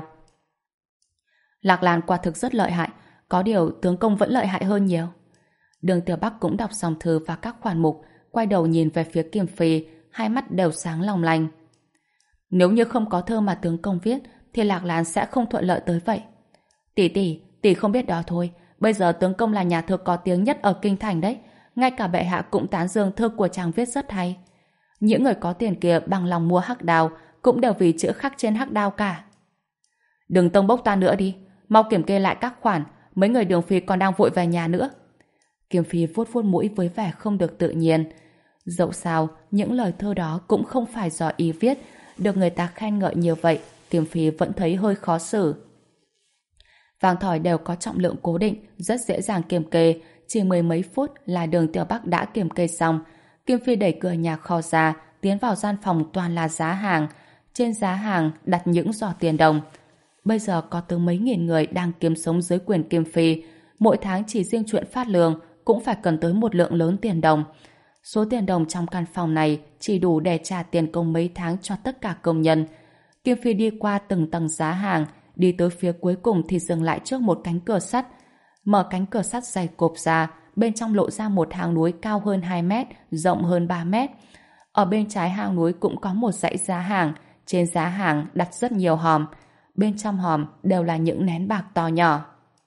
Lạc Lan quả thực rất lợi hại, có điều tướng công vẫn lợi hại hơn nhiều. Đường Tiểu Bắc cũng đọc xong thư và các khoản mục, quay đầu nhìn về phía Kiêm Phi, hai mắt đều sáng long lanh. Nếu như không có thơ mà tướng công viết thì Lạc Lan sẽ không thuận lợi tới vậy. Tỷ tỷ, tỷ không biết đó thôi, bây giờ tướng công là nhà thơ có tiếng nhất ở kinh thành đấy, ngay cả bệ hạ cũng tán dương thơ của chàng viết rất hay. Những người có tiền kia bằng lòng mua hắc đao cũng đều vì chữ khắc trên hắc đao cả. Đừng tông bốc ta nữa đi, mau kiểm kê lại các khoản, mấy người Đường Phi còn đang vội về nhà nữa. Kiêm Phi vuốt vuốt mũi với vẻ không được tự nhiên. Dẫu sao, những lời thơ đó cũng không phải do ý viết, được người ta khen ngợi như vậy, Kiêm Phi vẫn thấy hơi khó xử. Vàng thỏi đều có trọng lượng cố định, rất dễ dàng kiểm kê, chỉ mười mấy phút là Đường Tiểu Bắc đã kiểm kê xong. Kiêm Phi đẩy cửa nhà kho ra, tiến vào gian phòng toàn là giá hàng. Trên giá hàng đặt những giỏ tiền đồng. Bây giờ có tới mấy nghìn người đang kiếm sống dưới quyền Kiêm Phi. Mỗi tháng chỉ riêng chuyện phát lương cũng phải cần tới một lượng lớn tiền đồng. Số tiền đồng trong căn phòng này chỉ đủ để trả tiền công mấy tháng cho tất cả công nhân. Kiêm Phi đi qua từng tầng giá hàng, đi tới phía cuối cùng thì dừng lại trước một cánh cửa sắt. Mở cánh cửa sắt dày cộp ra, bên trong lộ ra một hang núi cao hơn hai mét, rộng hơn ba mét. Ở bên trái hang núi cũng có một dãy giá hàng, trên giá hàng đặt rất nhiều hòm. Bên trong hòm đều là những nén bạc to nhỏ.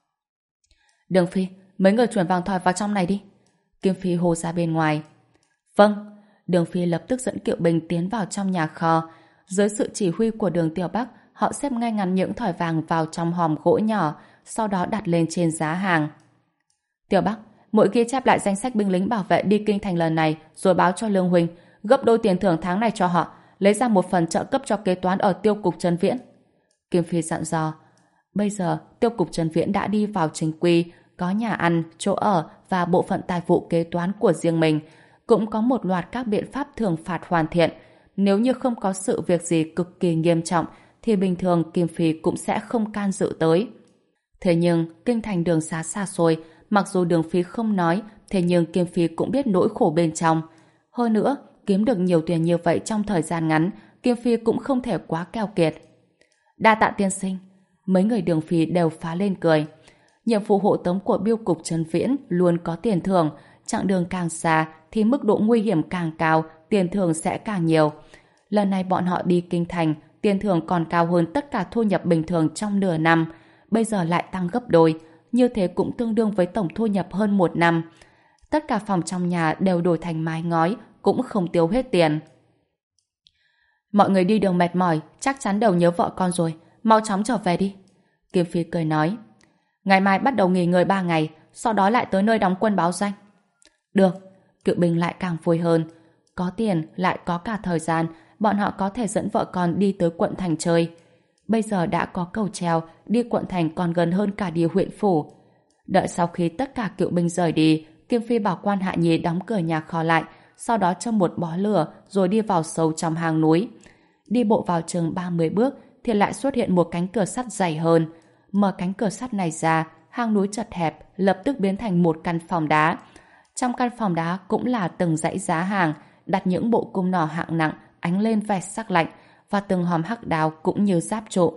Đường Phi, mấy người chuyển vàng thỏi vào trong này đi. Kiêm Phi hô ra bên ngoài. Vâng. Đường Phi lập tức dẫn Kiệu Bình tiến vào trong nhà kho. Dưới sự chỉ huy của Đường Tiểu Bắc, họ xếp ngay ngắn những thỏi vàng vào trong hòm gỗ nhỏ, sau đó đặt lên trên giá hàng. Tiểu Bắc, mỗi ghi chép lại danh sách binh lính bảo vệ đi kinh thành lần này, rồi báo cho Lương huynh, gấp đôi tiền thưởng tháng này cho họ, lấy ra một phần trợ cấp cho kế toán ở tiêu cục Trần Viễn. Kim Phi dặn dò. Bây giờ, tiêu cục Trần Viễn đã đi vào chính quy, có nhà ăn, chỗ ở và bộ phận tài vụ kế toán của riêng mình, cũng có một loạt các biện pháp thưởng phạt hoàn thiện. Nếu như không có sự việc gì cực kỳ nghiêm trọng, thì bình thường Kim Phi cũng sẽ không can dự tới. Thế nhưng, kinh thành đường xá xa xôi, mặc dù Đường Phi không nói, thế nhưng Kim Phi cũng biết nỗi khổ bên trong. Hơn nữa, kiếm được nhiều tiền như vậy trong thời gian ngắn, Kim Phi cũng không thể quá keo kiệt. Đa tạ tiên sinh. Mấy người Đường Phi đều phá lên cười. Nhiệm vụ hộ tống của biêu cục Trần Viễn luôn có tiền thưởng, chặng đường càng xa thì mức độ nguy hiểm càng cao, tiền thưởng sẽ càng nhiều. Lần này bọn họ đi kinh thành, tiền thưởng còn cao hơn tất cả thu nhập bình thường trong nửa năm, bây giờ lại tăng gấp đôi, như thế cũng tương đương với tổng thu nhập hơn một năm. Tất cả phòng trong nhà đều đổi thành mái ngói, cũng không tiêu hết tiền. Mọi người đi đường mệt mỏi, chắc chắn đều nhớ vợ con rồi, mau chóng trở về đi. Kim Phi cười nói. Ngày mai bắt đầu nghỉ ngơi ba ngày, sau đó lại tới nơi đóng quân báo danh. Được, Cự Bình lại càng vui hơn. Có tiền, lại có cả thời gian, bọn họ có thể dẫn vợ con đi tới quận thành chơi. Bây giờ đã có cầu treo, đi quận thành còn gần hơn cả đi huyện phủ. Đợi sau khi tất cả cựu binh rời đi, Kim Phi bảo Quan Hạ Nhi đóng cửa nhà kho lại, sau đó châm một bó lửa rồi đi vào sâu trong hang núi. Đi bộ vào chừng ba mươi bước thì lại xuất hiện một cánh cửa sắt dày hơn. Mở cánh cửa sắt này ra, hang núi chật hẹp lập tức biến thành một căn phòng đá. Trong căn phòng đá cũng là từng dãy giá hàng, đặt những bộ cung nỏ hạng nặng ánh lên vẻ sắc lạnh, và từng hòm hắc đao cũng như giáp trụ.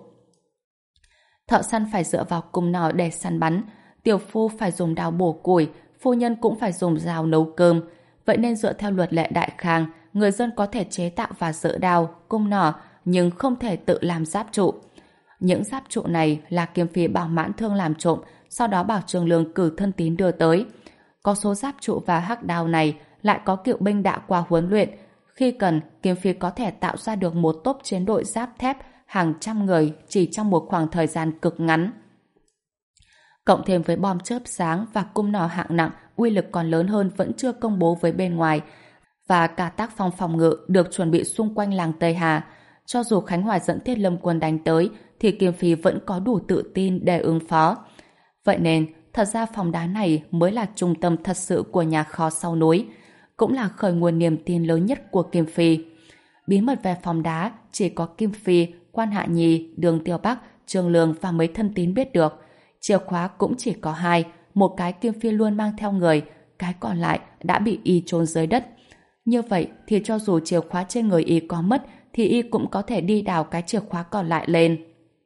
Thợ săn phải dựa vào cung nỏ để săn bắn, tiểu phu phải dùng đao bổ củi, phu nhân cũng phải dùng dao nấu cơm. Vậy nên dựa theo luật lệ Đại Khang, người dân có thể chế tạo và dỡ đao, cung nỏ, nhưng không thể tự làm giáp trụ. Những giáp trụ này là Kim Phi bảo Mãn Thương làm trộm, sau đó bảo Trường Lương cử thân tín đưa tới. Có số giáp trụ và hắc đao này lại có cựu binh đã qua huấn luyện. Khi cần, Kim Phi có thể tạo ra được một tốp chiến đội giáp thép hàng trăm người chỉ trong một khoảng thời gian cực ngắn. Cộng thêm với bom chớp sáng và cung nỏ hạng nặng, uy lực còn lớn hơn vẫn chưa công bố với bên ngoài, và cả tác phong phòng ngự được chuẩn bị xung quanh làng Tây Hà. Cho dù Khánh Hoài dẫn Thiết Lâm quân đánh tới, thì Kim Phi vẫn có đủ tự tin để ứng phó. Vậy nên, thật ra phòng đá này mới là trung tâm thật sự của nhà kho sau núi, cũng là khởi nguồn niềm tin lớn nhất của Kim Phi. Bí mật về phòng đá chỉ có Kim Phi, Quan Hạ Nhi, Đường Tiêu Bắc, Trương Lương và mấy thân tín biết được. Chìa khóa cũng chỉ có hai, một cái Kim Phi luôn mang theo người, cái còn lại đã bị y chôn dưới đất. Như vậy thì cho dù chìa khóa trên người y có mất thì y cũng có thể đi đào cái chìa khóa còn lại lên.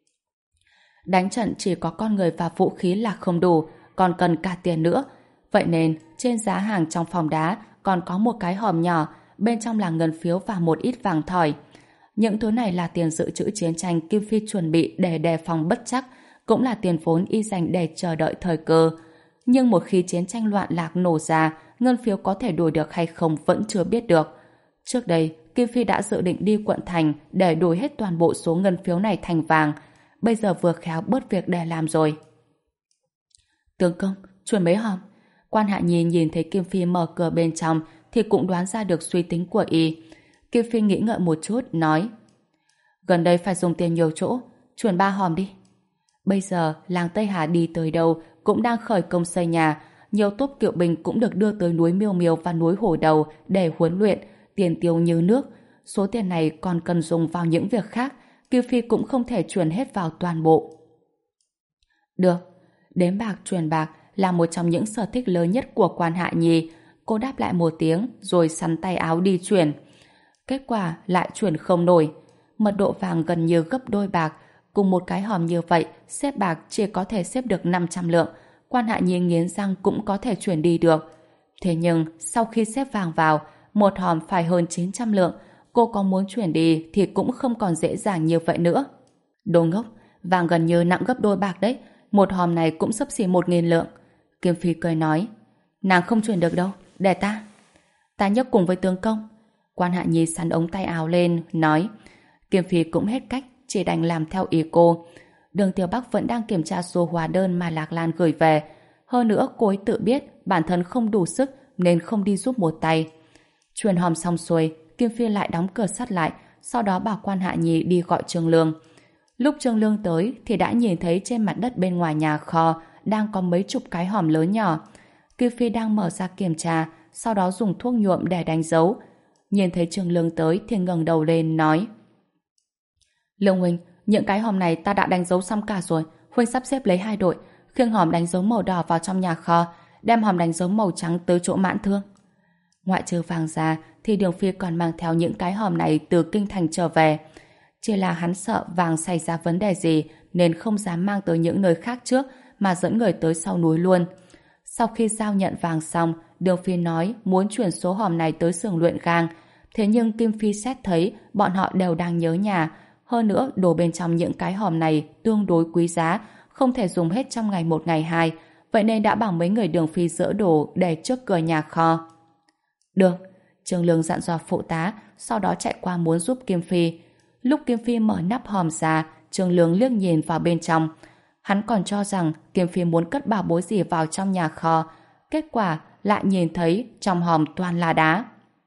Đánh trận chỉ có con người và vũ khí là không đủ, còn cần cả tiền nữa. Vậy nên trên giá hàng trong phòng đá còn có một cái hòm nhỏ, bên trong là ngân phiếu và một ít vàng thỏi. Những thứ này là tiền dự trữ chiến tranh Kim Phi chuẩn bị để đề phòng bất trắc, cũng là tiền vốn y dành để chờ đợi thời cơ. Nhưng một khi chiến tranh loạn lạc nổ ra, ngân phiếu có thể đổi được hay không vẫn chưa biết được. Trước đây, Kim Phi đã dự định đi quận thành để đổi hết toàn bộ số ngân phiếu này thành vàng. Bây giờ vừa khéo bớt việc để làm rồi. Tướng công, chuyển mấy hòm. Quan Hạ Nhi nhìn thấy Kim Phi mở cửa bên trong thì cũng đoán ra được suy tính của y. Kim Phi nghĩ ngợi một chút, nói: gần đây phải dùng tiền nhiều chỗ, chuyển ba hòm đi. Bây giờ, làng Tây Hà đi tới đâu cũng đang khởi công xây nhà, nhiều tốp kỵ binh cũng được đưa tới núi Miêu Miêu và núi Hổ Đầu để huấn luyện, tiền tiêu như nước. Số tiền này còn cần dùng vào những việc khác, Kim Phi cũng không thể chuyển hết vào toàn bộ. Được, đếm bạc truyền bạc là một trong những sở thích lớn nhất của Quan Hạ Nhi. Cô đáp lại một tiếng rồi sắn tay áo đi chuyển. Kết quả lại chuyển không nổi. Mật độ vàng gần như gấp đôi bạc. Cùng một cái hòm như vậy, xếp bạc chỉ có thể xếp được năm trăm lượng. Quan Hạ Nhi nghiến răng cũng có thể chuyển đi được. Thế nhưng sau khi xếp vàng vào, một hòm phải hơn chín trăm lượng. Cô có muốn chuyển đi thì cũng không còn dễ dàng như vậy nữa. Đồ ngốc, vàng gần như nặng gấp đôi bạc đấy. Một hòm này cũng xấp xỉ một nghìn lượng. Kim Phi cười nói: nàng không chuyển được đâu, để ta. Ta nhấc cùng với tướng công. Quan Hạ Nhi sắn ống tay áo lên, nói. Kim Phi cũng hết cách, chỉ đành làm theo ý cô. Đường Tiêu Bắc vẫn đang kiểm tra số hóa đơn mà Lạc Lan gửi về. Hơn nữa cô ấy tự biết bản thân không đủ sức nên không đi giúp một tay. Chuyển hòm xong xuôi, Kim Phi lại đóng cửa sắt lại, sau đó bảo Quan Hạ Nhi đi gọi Trương Lương. Lúc Trương Lương tới thì đã nhìn thấy trên mặt đất bên ngoài nhà kho đang có mấy chục cái hòm lớn nhỏ. Kim Phi đang mở ra kiểm tra, sau đó dùng thuốc nhuộm để đánh dấu. Nhìn thấy Trương Lương tới thì ngẩng đầu lên nói: Lương huynh, những cái hòm này ta đã đánh dấu xong cả rồi. Huynh sắp xếp lấy hai đội, khiêng hòm đánh dấu màu đỏ vào trong nhà kho, đem hòm đánh dấu màu trắng tới chỗ Mãn Thương. Ngoại trừ vàng ra thì Đường Phi còn mang theo những cái hòm này từ kinh thành trở về. Chỉ là hắn sợ vàng xảy ra vấn đề gì nên không dám mang tới những nơi khác trước mà dẫn người tới sau núi luôn. Sau khi giao nhận vàng xong, Đường Phi nói muốn chuyển số hòm này tới xưởng luyện gang. Thế nhưng Kim Phi xét thấy bọn họ đều đang nhớ nhà. Hơn nữa, đồ bên trong những cái hòm này tương đối quý giá, không thể dùng hết trong ngày một ngày hai. Vậy nên đã bảo mấy người Đường Phi dỡ đồ để trước cửa nhà kho. Được, Trương Lương dặn dò phụ tá, sau đó chạy qua muốn giúp Kim Phi. Lúc Kim Phi mở nắp hòm ra, Trương Lương liếc nhìn vào bên trong. Hắn còn cho rằng Kim Phi muốn cất bảo bối gì vào trong nhà kho. Kết quả lại nhìn thấy trong hòm toàn là đá.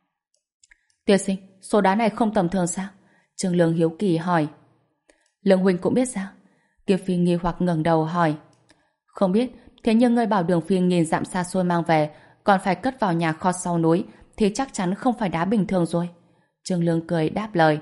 Tiên sinh, số đá này không tầm thường sao? Trương Lương hiếu kỳ hỏi. Lương huynh cũng biết sao? Kim Phi nghi hoặc ngẩng đầu hỏi. Không biết, thế nhưng ngươi bảo Đường Phi nghìn dặm xa xôi mang về, còn phải cất vào nhà kho sau núi, thì chắc chắn không phải đá bình thường rồi. Trương Lương cười đáp lời.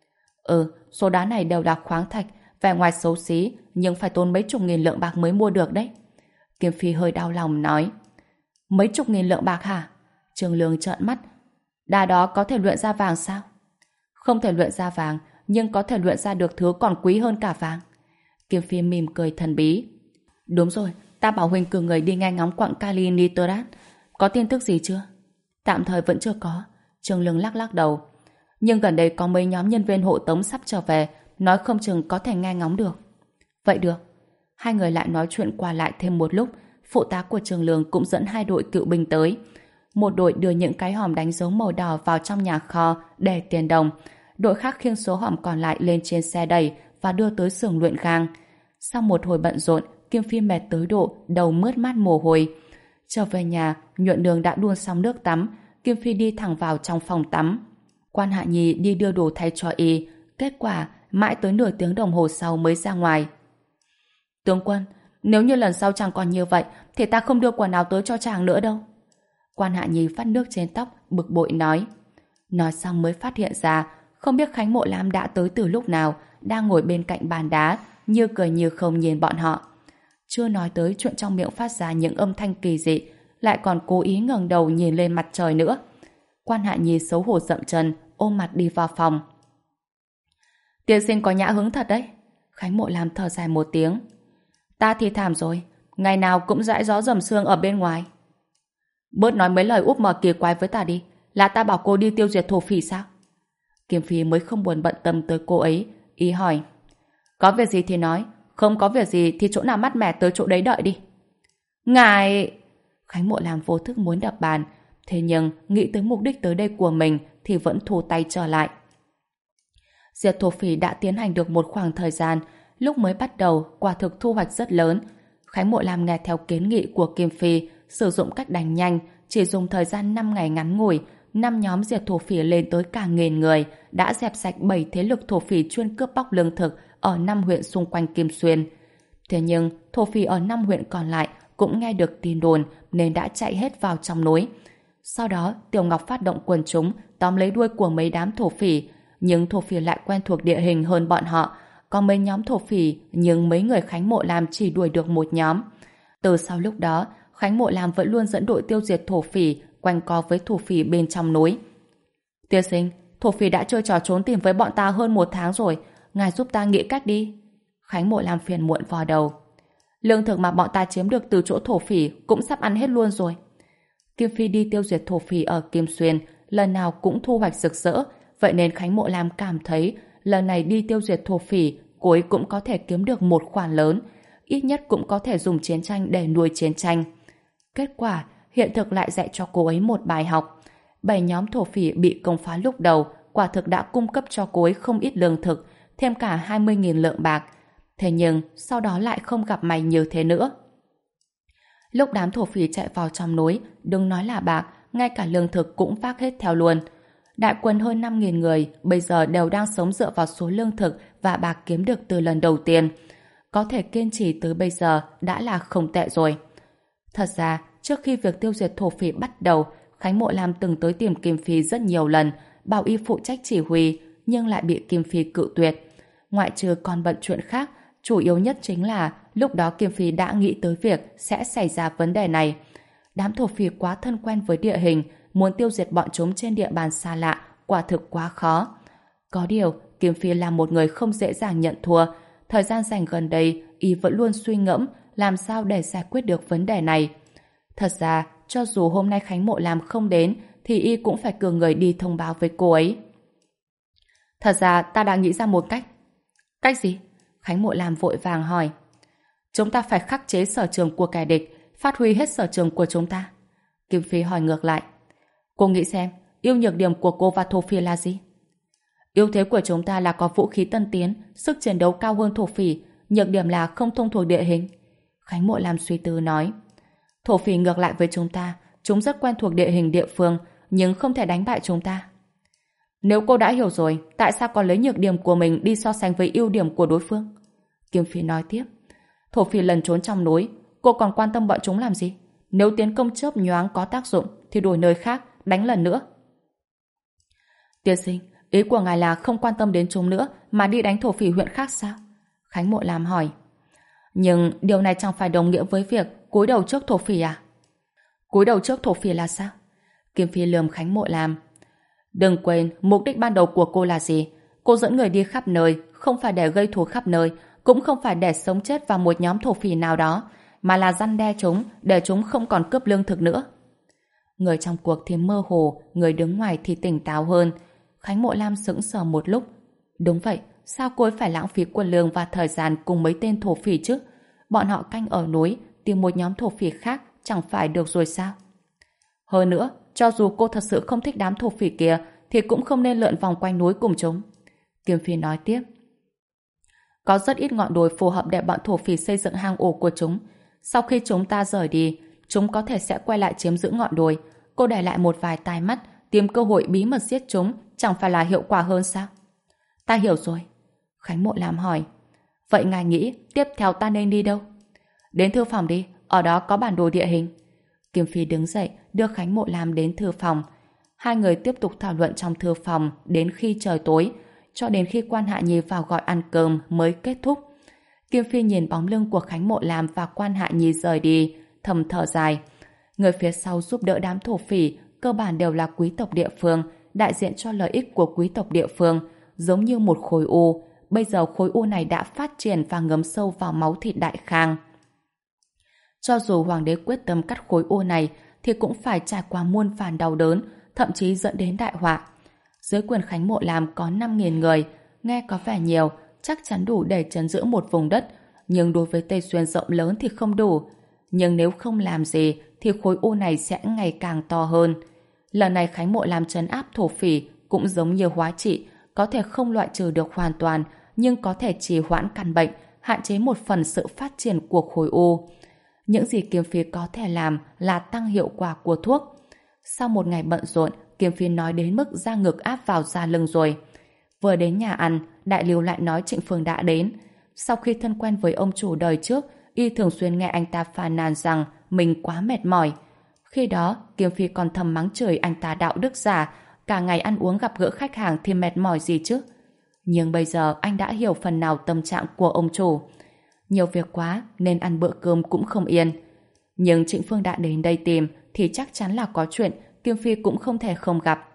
Ừ, số đá này đều là khoáng thạch, vẻ ngoài xấu xí, nhưng phải tốn mấy chục nghìn lượng bạc mới mua được đấy. Kim Phi hơi đau lòng nói. Mấy chục nghìn lượng bạc hả? Trương Lương trợn mắt. Đá đó có thể luyện ra vàng sao? Không thể luyện ra vàng, nhưng có thể luyện ra được thứ còn quý hơn cả vàng. Kim Phi mỉm cười thần bí. Đúng rồi, ta bảo huynh cử người đi nghe ngóng quặng kali nitrat. Có tin tức gì chưa? Tạm thời vẫn chưa có. Trương Lương lắc lắc đầu. Nhưng gần đây có mấy nhóm nhân viên hộ tống sắp trở về, nói không chừng có thể nghe ngóng được. Vậy được. Hai người lại nói chuyện qua lại thêm một lúc. Phụ tá của Trương Lương cũng dẫn hai đội cựu binh tới. Một đội đưa những cái hòm đánh dấu màu đỏ vào trong nhà kho để tiền đồng. Đội khác khiêng số hòm còn lại lên trên xe đẩy và đưa tới xưởng luyện gang. Sau một hồi bận rộn, Kim Phi mệt tới độ đầu mướt mát mồ hôi. Trở về nhà, Nhuận Đường đã đun xong nước tắm. Kim Phi đi thẳng vào trong phòng tắm. Quan Hạ Nhi đi đưa đồ thay cho y. Kết quả, mãi tới nửa tiếng đồng hồ sau mới ra ngoài. Tướng quân, nếu như lần sau chàng còn như vậy, thì ta không đưa quần áo tới cho chàng nữa đâu. Quan Hạ Nhi vắt nước trên tóc, bực bội nói. Nói xong mới phát hiện ra, không biết Khánh Mộ Lam đã tới từ lúc nào, đang ngồi bên cạnh bàn đá, như cười như không nhìn bọn họ. Chưa nói tới chuyện trong miệng phát ra những âm thanh kỳ dị, lại còn cố ý ngẩng đầu nhìn lên mặt trời nữa. Quan Hạ Nhi xấu hổ dậm chân, ôm mặt đi vào phòng. Tiên sinh có nhã hứng thật đấy. Khánh Mộ Lam thở dài một tiếng. Ta thì thảm rồi, ngày nào cũng dãi gió dầm sương ở bên ngoài. Bớt nói mấy lời úp mở kỳ quái với ta đi, là ta bảo cô đi tiêu diệt thổ phỉ sao? Kim Phi mới không buồn bận tâm tới cô ấy, ý hỏi. Có việc gì thì nói, không có việc gì thì chỗ nào mát mẻ tới chỗ đấy đợi đi. Ngài... Khánh Mộ Lam vô thức muốn đập bàn, thế nhưng nghĩ tới mục đích tới đây của mình thì vẫn thu tay trở lại. Diệt thổ phỉ đã tiến hành được một khoảng thời gian, lúc mới bắt đầu quả thực thu hoạch rất lớn. Khánh Mộ Lam nghe theo kiến nghị của Kim Phi, sử dụng cách đánh nhanh, chỉ dùng thời gian năm ngày ngắn ngủi, năm nhóm diệt thổ phỉ lên tới cả nghìn người, đã dẹp sạch bảy thế lực thổ phỉ chuyên cướp bóc lương thực ở năm huyện xung quanh Kim Xuyên. Thế nhưng, thổ phỉ ở năm huyện còn lại cũng nghe được tin đồn nên đã chạy hết vào trong núi. Sau đó, Tiểu Ngọc phát động quần chúng tóm lấy đuôi của mấy đám thổ phỉ, nhưng thổ phỉ lại quen thuộc địa hình hơn bọn họ. Có mấy nhóm thổ phỉ, nhưng mấy người Khánh Mộ Lam chỉ đuổi được một nhóm. Từ sau lúc đó, Khánh Mộ Lam vẫn luôn dẫn đội tiêu diệt thổ phỉ, quanh co với thổ phỉ bên trong núi. Tiên sinh, thổ phỉ đã chơi trò trốn tìm với bọn ta hơn một tháng rồi, ngài giúp ta nghĩ cách đi. Khánh Mộ Lam phiền muộn vò đầu. Lương thực mà bọn ta chiếm được từ chỗ thổ phỉ cũng sắp ăn hết luôn rồi. Kim Phi đi tiêu diệt thổ phỉ ở Kim Xuyên, lần nào cũng thu hoạch rực rỡ, vậy nên Khánh Mộ Lam cảm thấy lần này đi tiêu diệt thổ phỉ, cô ấy cũng có thể kiếm được một khoản lớn, ít nhất cũng có thể dùng chiến tranh để nuôi chiến tranh. Kết quả, hiện thực lại dạy cho cô ấy một bài học. Bảy nhóm thổ phỉ bị công phá lúc đầu, quả thực đã cung cấp cho cô ấy không ít lương thực, thêm cả hai mươi nghìn lượng bạc. Thế nhưng, sau đó lại không gặp may như thế nữa. Lúc đám thổ phỉ chạy vào trong núi, đừng nói là bạc, ngay cả lương thực cũng vác hết theo luôn. Đại quân hơn năm nghìn người bây giờ đều đang sống dựa vào số lương thực và bạc kiếm được từ lần đầu tiên. Có thể kiên trì tới bây giờ đã là không tệ rồi. Thật ra, trước khi việc tiêu diệt thổ phỉ bắt đầu, Khánh Mộ Lam từng tới tìm Kim Phi rất nhiều lần, bảo y phụ trách chỉ huy, nhưng lại bị Kim Phi cự tuyệt. Ngoại trừ còn bận chuyện khác, chủ yếu nhất chính là lúc đó Kim Phi đã nghĩ tới việc sẽ xảy ra vấn đề này. Đám thổ phỉ quá thân quen với địa hình, muốn tiêu diệt bọn chúng trên địa bàn xa lạ, quả thực quá khó. Có điều, Kim Phi là một người không dễ dàng nhận thua. Thời gian dành gần đây, y vẫn luôn suy ngẫm làm sao để giải quyết được vấn đề này. Thật ra, cho dù hôm nay Khánh Mộ Lam không đến, thì y cũng phải cử người đi thông báo với cô ấy. Thật ra, ta đã nghĩ ra một cách. Cách gì? Khánh Mộ Lam vội vàng hỏi. Chúng ta phải khắc chế sở trường của kẻ địch, phát huy hết sở trường của chúng ta. Kim Phi hỏi ngược lại. Cô nghĩ xem, ưu nhược điểm của cô và thổ phỉ là gì? Ưu thế của chúng ta là có vũ khí tân tiến, sức chiến đấu cao hơn thổ phỉ, nhược điểm là không thông thuộc địa hình. Khánh Mộ Lam suy tư nói. Thổ phỉ ngược lại với chúng ta, chúng rất quen thuộc địa hình địa phương, nhưng không thể đánh bại chúng ta. Nếu cô đã hiểu rồi, tại sao còn lấy nhược điểm của mình đi so sánh với ưu điểm của đối phương? Kim Phi nói tiếp. Thổ phỉ lần trốn trong núi, cô còn quan tâm bọn chúng làm gì? Nếu tiến công chớp nhoáng có tác dụng, thì đổi nơi khác, đánh lần nữa. Tiên sinh, ý của ngài là không quan tâm đến chúng nữa, mà đi đánh thổ phỉ huyện khác sao? Khánh Mộ Lam hỏi. Nhưng điều này chẳng phải đồng nghĩa với việc cúi đầu trước thổ phỉ à? Cúi đầu trước thổ phỉ là sao? Kim Phi lườm Khánh Mộ Lam. Đừng quên, mục đích ban đầu của cô là gì? Cô dẫn người đi khắp nơi, không phải để gây thù khắp nơi, cũng không phải để sống chết vào một nhóm thổ phỉ nào đó, mà là răn đe chúng, để chúng không còn cướp lương thực nữa. Người trong cuộc thì mơ hồ, người đứng ngoài thì tỉnh táo hơn. Khánh Mộ Lam sững sờ một lúc. Đúng vậy, sao cô ấy phải lãng phí quân lương và thời gian cùng mấy tên thổ phỉ chứ? Bọn họ canh ở núi, tìm một nhóm thổ phỉ khác chẳng phải được rồi sao? Hơn nữa, cho dù cô thật sự không thích đám thổ phỉ kia, thì cũng không nên lượn vòng quanh núi cùng chúng. Kim Phi nói tiếp. Có rất ít ngọn đồi phù hợp để bọn thổ phỉ xây dựng hang ổ của chúng. Sau khi chúng ta rời đi, chúng có thể sẽ quay lại chiếm giữ ngọn đồi. Cô để lại một vài tai mắt, tìm cơ hội bí mật giết chúng, chẳng phải là hiệu quả hơn sao? Ta hiểu rồi. Khánh Mộ Lam hỏi. Vậy ngài nghĩ tiếp theo ta nên đi đâu? Đến thư phòng đi, ở đó có bản đồ địa hình. Kim Phi đứng dậy, đưa Khánh Mộ Lam đến thư phòng. Hai người tiếp tục thảo luận trong thư phòng đến khi trời tối. cho đến khi Quan Hạ Nhi vào gọi ăn cơm mới kết thúc. Kim Phi nhìn bóng lưng của Khánh Mộ Lam và Quan Hạ Nhi rời đi, thầm thở dài. Người phía sau giúp đỡ đám thổ phỉ cơ bản đều là quý tộc địa phương, đại diện cho lợi ích của quý tộc địa phương, giống như một khối u. Bây giờ khối u này đã phát triển và ngấm sâu vào máu thịt Đại Khang. Cho dù hoàng đế quyết tâm cắt khối u này thì cũng phải trải qua muôn vàn đau đớn, thậm chí dẫn đến đại họa. Dưới quyền Khánh Mộ Lam có năm nghìn người, nghe có vẻ nhiều, chắc chắn đủ để trấn giữ một vùng đất, nhưng đối với Tây Xuyên rộng lớn thì không đủ. Nhưng nếu không làm gì thì khối u này sẽ ngày càng to hơn. Lần này Khánh Mộ Lam trấn áp thổ phỉ cũng giống như hóa trị, có thể không loại trừ được hoàn toàn, nhưng có thể trì hoãn căn bệnh, hạn chế một phần sự phát triển của khối u. Những gì Kiếm Phi có thể làm là tăng hiệu quả của thuốc. Sau một ngày bận rộn, Kiếm Phi nói đến mức da ngực áp vào da lưng rồi. Vừa đến nhà ăn, Đại Lưu lại nói Trịnh Phương đã đến. Sau khi thân quen với ông chủ đời trước, y thường xuyên nghe anh ta phàn nàn rằng mình quá mệt mỏi. Khi đó, Kiếm Phi còn thầm mắng chửi anh ta đạo đức giả, cả ngày ăn uống gặp gỡ khách hàng thì mệt mỏi gì chứ. Nhưng bây giờ anh đã hiểu phần nào tâm trạng của ông chủ. Nhiều việc quá nên ăn bữa cơm cũng không yên. Nhưng Trịnh Phương đã đến đây tìm thì chắc chắn là có chuyện, Kiếm Phi cũng không thể không gặp.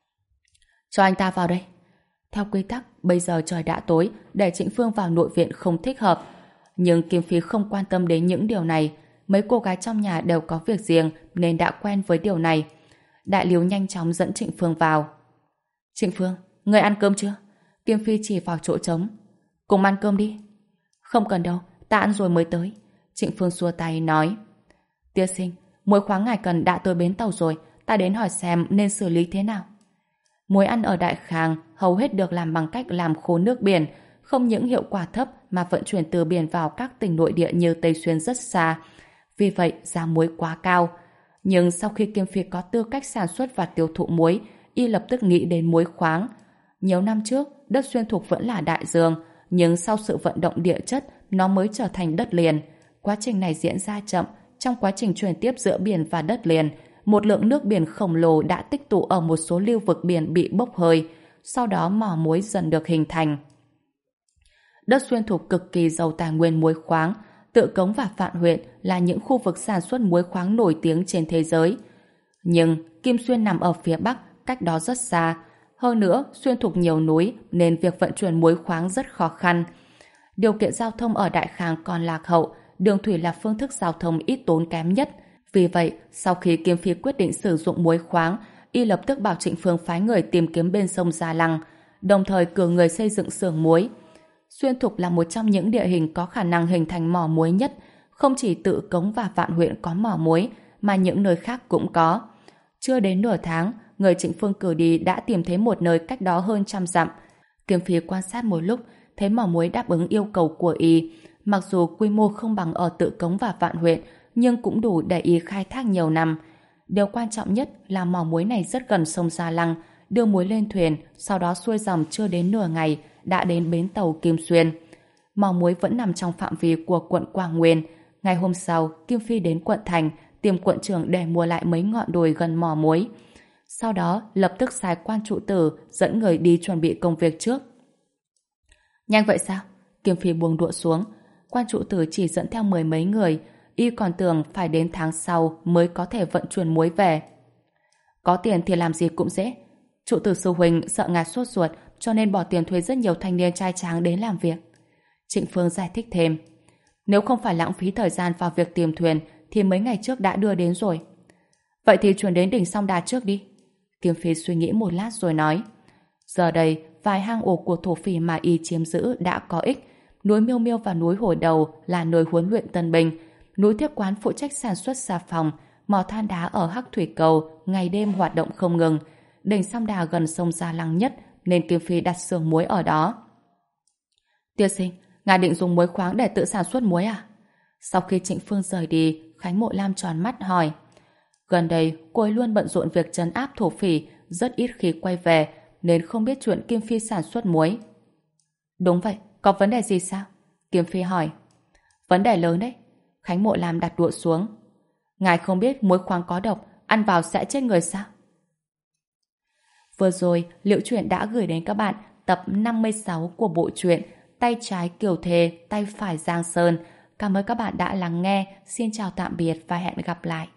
Cho anh ta vào đây. Theo quy tắc, bây giờ trời đã tối, để Trịnh Phương vào nội viện không thích hợp. Nhưng Kiếm Phi không quan tâm đến những điều này. Mấy cô gái trong nhà đều có việc riêng nên đã quen với điều này. Đại Liếu nhanh chóng dẫn Trịnh Phương vào. Trịnh Phương, người ăn cơm chưa? Kiếm Phi chỉ vào chỗ trống. Cùng ăn cơm đi. Không cần đâu, ta ăn rồi mới tới. Trịnh Phương xua tay nói. Tiên sinh, muối khoáng ngài cần đã tới bến tàu rồi, ta đến hỏi xem nên xử lý thế nào. Muối ăn ở Đại Khang hầu hết được làm bằng cách làm khô nước biển, không những hiệu quả thấp mà vận chuyển từ biển vào các tỉnh nội địa như Tây Xuyên rất xa. Vì vậy, giá muối quá cao. Nhưng sau khi Kiếm Phi có tư cách sản xuất và tiêu thụ muối, y lập tức nghĩ đến muối khoáng. Nhiều năm trước, đất Xuyên Thục vẫn là đại dương, nhưng sau sự vận động địa chất, nó mới trở thành đất liền. Quá trình này diễn ra chậm, trong quá trình chuyển tiếp giữa biển và đất liền, một lượng nước biển khổng lồ đã tích tụ ở một số lưu vực biển bị bốc hơi, sau đó mỏ muối dần được hình thành. Đất Xuyên Thục cực kỳ giàu tài nguyên muối khoáng, Tự Cống và Vạn huyện là những khu vực sản xuất muối khoáng nổi tiếng trên thế giới. Nhưng Kim Xuyên nằm ở phía Bắc, cách đó rất xa. Hơn nữa, Xuyên Thục nhiều núi nên việc vận chuyển muối khoáng rất khó khăn. Điều kiện giao thông ở Đại Khang còn lạc hậu, đường thủy là phương thức giao thông ít tốn kém nhất. Vì vậy, sau khi Kiếm Phi quyết định sử dụng muối khoáng, y lập tức bảo Trịnh Phương phái người tìm kiếm bên sông Gia Lăng, đồng thời cử người xây dựng xưởng muối. Xuyên Thục là một trong những địa hình có khả năng hình thành mỏ muối nhất, không chỉ Tự Cống và Vạn huyện có mỏ muối, mà những nơi khác cũng có. Chưa đến nửa tháng, người Trịnh Phương cử đi đã tìm thấy một nơi cách đó hơn trăm dặm. Kiếm Phi quan sát một lúc, thấy mỏ muối đáp ứng yêu cầu của y. Mặc dù quy mô không bằng ở Tự Cống và Vạn huyện, nhưng cũng đủ để y khai thác nhiều năm. Điều quan trọng nhất là mỏ muối này rất gần sông Gia Lăng, đưa muối lên thuyền, sau đó xuôi dòng chưa đến nửa ngày đã đến bến tàu Kim Xuyên. Mỏ muối vẫn nằm trong phạm vi của quận Quảng Nguyên. Ngày hôm sau, Kim Phi đến quận thành tìm quận trưởng để mua lại mấy ngọn đồi gần mỏ muối. Sau đó, lập tức sai quan trụ tử dẫn người đi chuẩn bị công việc trước. Nhanh vậy sao? Kim Phi buông đũa xuống. Quan trụ tử chỉ dẫn theo mười mấy người, y còn tưởng phải đến tháng sau mới có thể vận chuyển muối về. Có tiền thì làm gì cũng dễ. Trụ tử sư huynh sợ ngài sốt ruột cho nên bỏ tiền thuê rất nhiều thanh niên trai tráng đến làm việc. Trịnh Phương giải thích thêm. Nếu không phải lãng phí thời gian vào việc tìm thuyền thì mấy ngày trước đã đưa đến rồi. Vậy thì chuyển đến đỉnh Song Đà trước đi. Kiếm Phi suy nghĩ một lát rồi nói. Giờ đây, vài hang ổ của thổ phỉ mà y chiếm giữ đã có ích. Núi Miêu Miêu và núi Hồi Đầu là nơi huấn luyện tân binh. Núi Thiếp Quán phụ trách sản xuất xà phòng. Mỏ than đá ở Hắc Thủy Cầu ngày đêm hoạt động không ngừng. Đỉnh Song Đà gần sông Gia Lăng nhất nên Kiếm Phi đặt xưởng muối ở đó. Tiên sinh, ngài định dùng muối khoáng để tự sản xuất muối à? Sau khi Trịnh Phương rời đi, Khánh Mộ Lam tròn mắt hỏi. Gần đây, cô ấy luôn bận rộn việc trấn áp thổ phỉ, rất ít khi quay về, nên không biết chuyện Kim Phi sản xuất muối. Đúng vậy, có vấn đề gì sao? Kim Phi hỏi. Vấn đề lớn đấy. Khánh Mộ Lam đặt đũa xuống. Ngài không biết muối khoáng có độc, ăn vào sẽ chết người sao? Vừa rồi, Liễu Chuyện đã gửi đến các bạn tập năm mươi sáu của bộ truyện Tay trái Kiều Thề, tay phải Giang Sơn. Cảm ơn các bạn đã lắng nghe. Xin chào tạm biệt và hẹn gặp lại.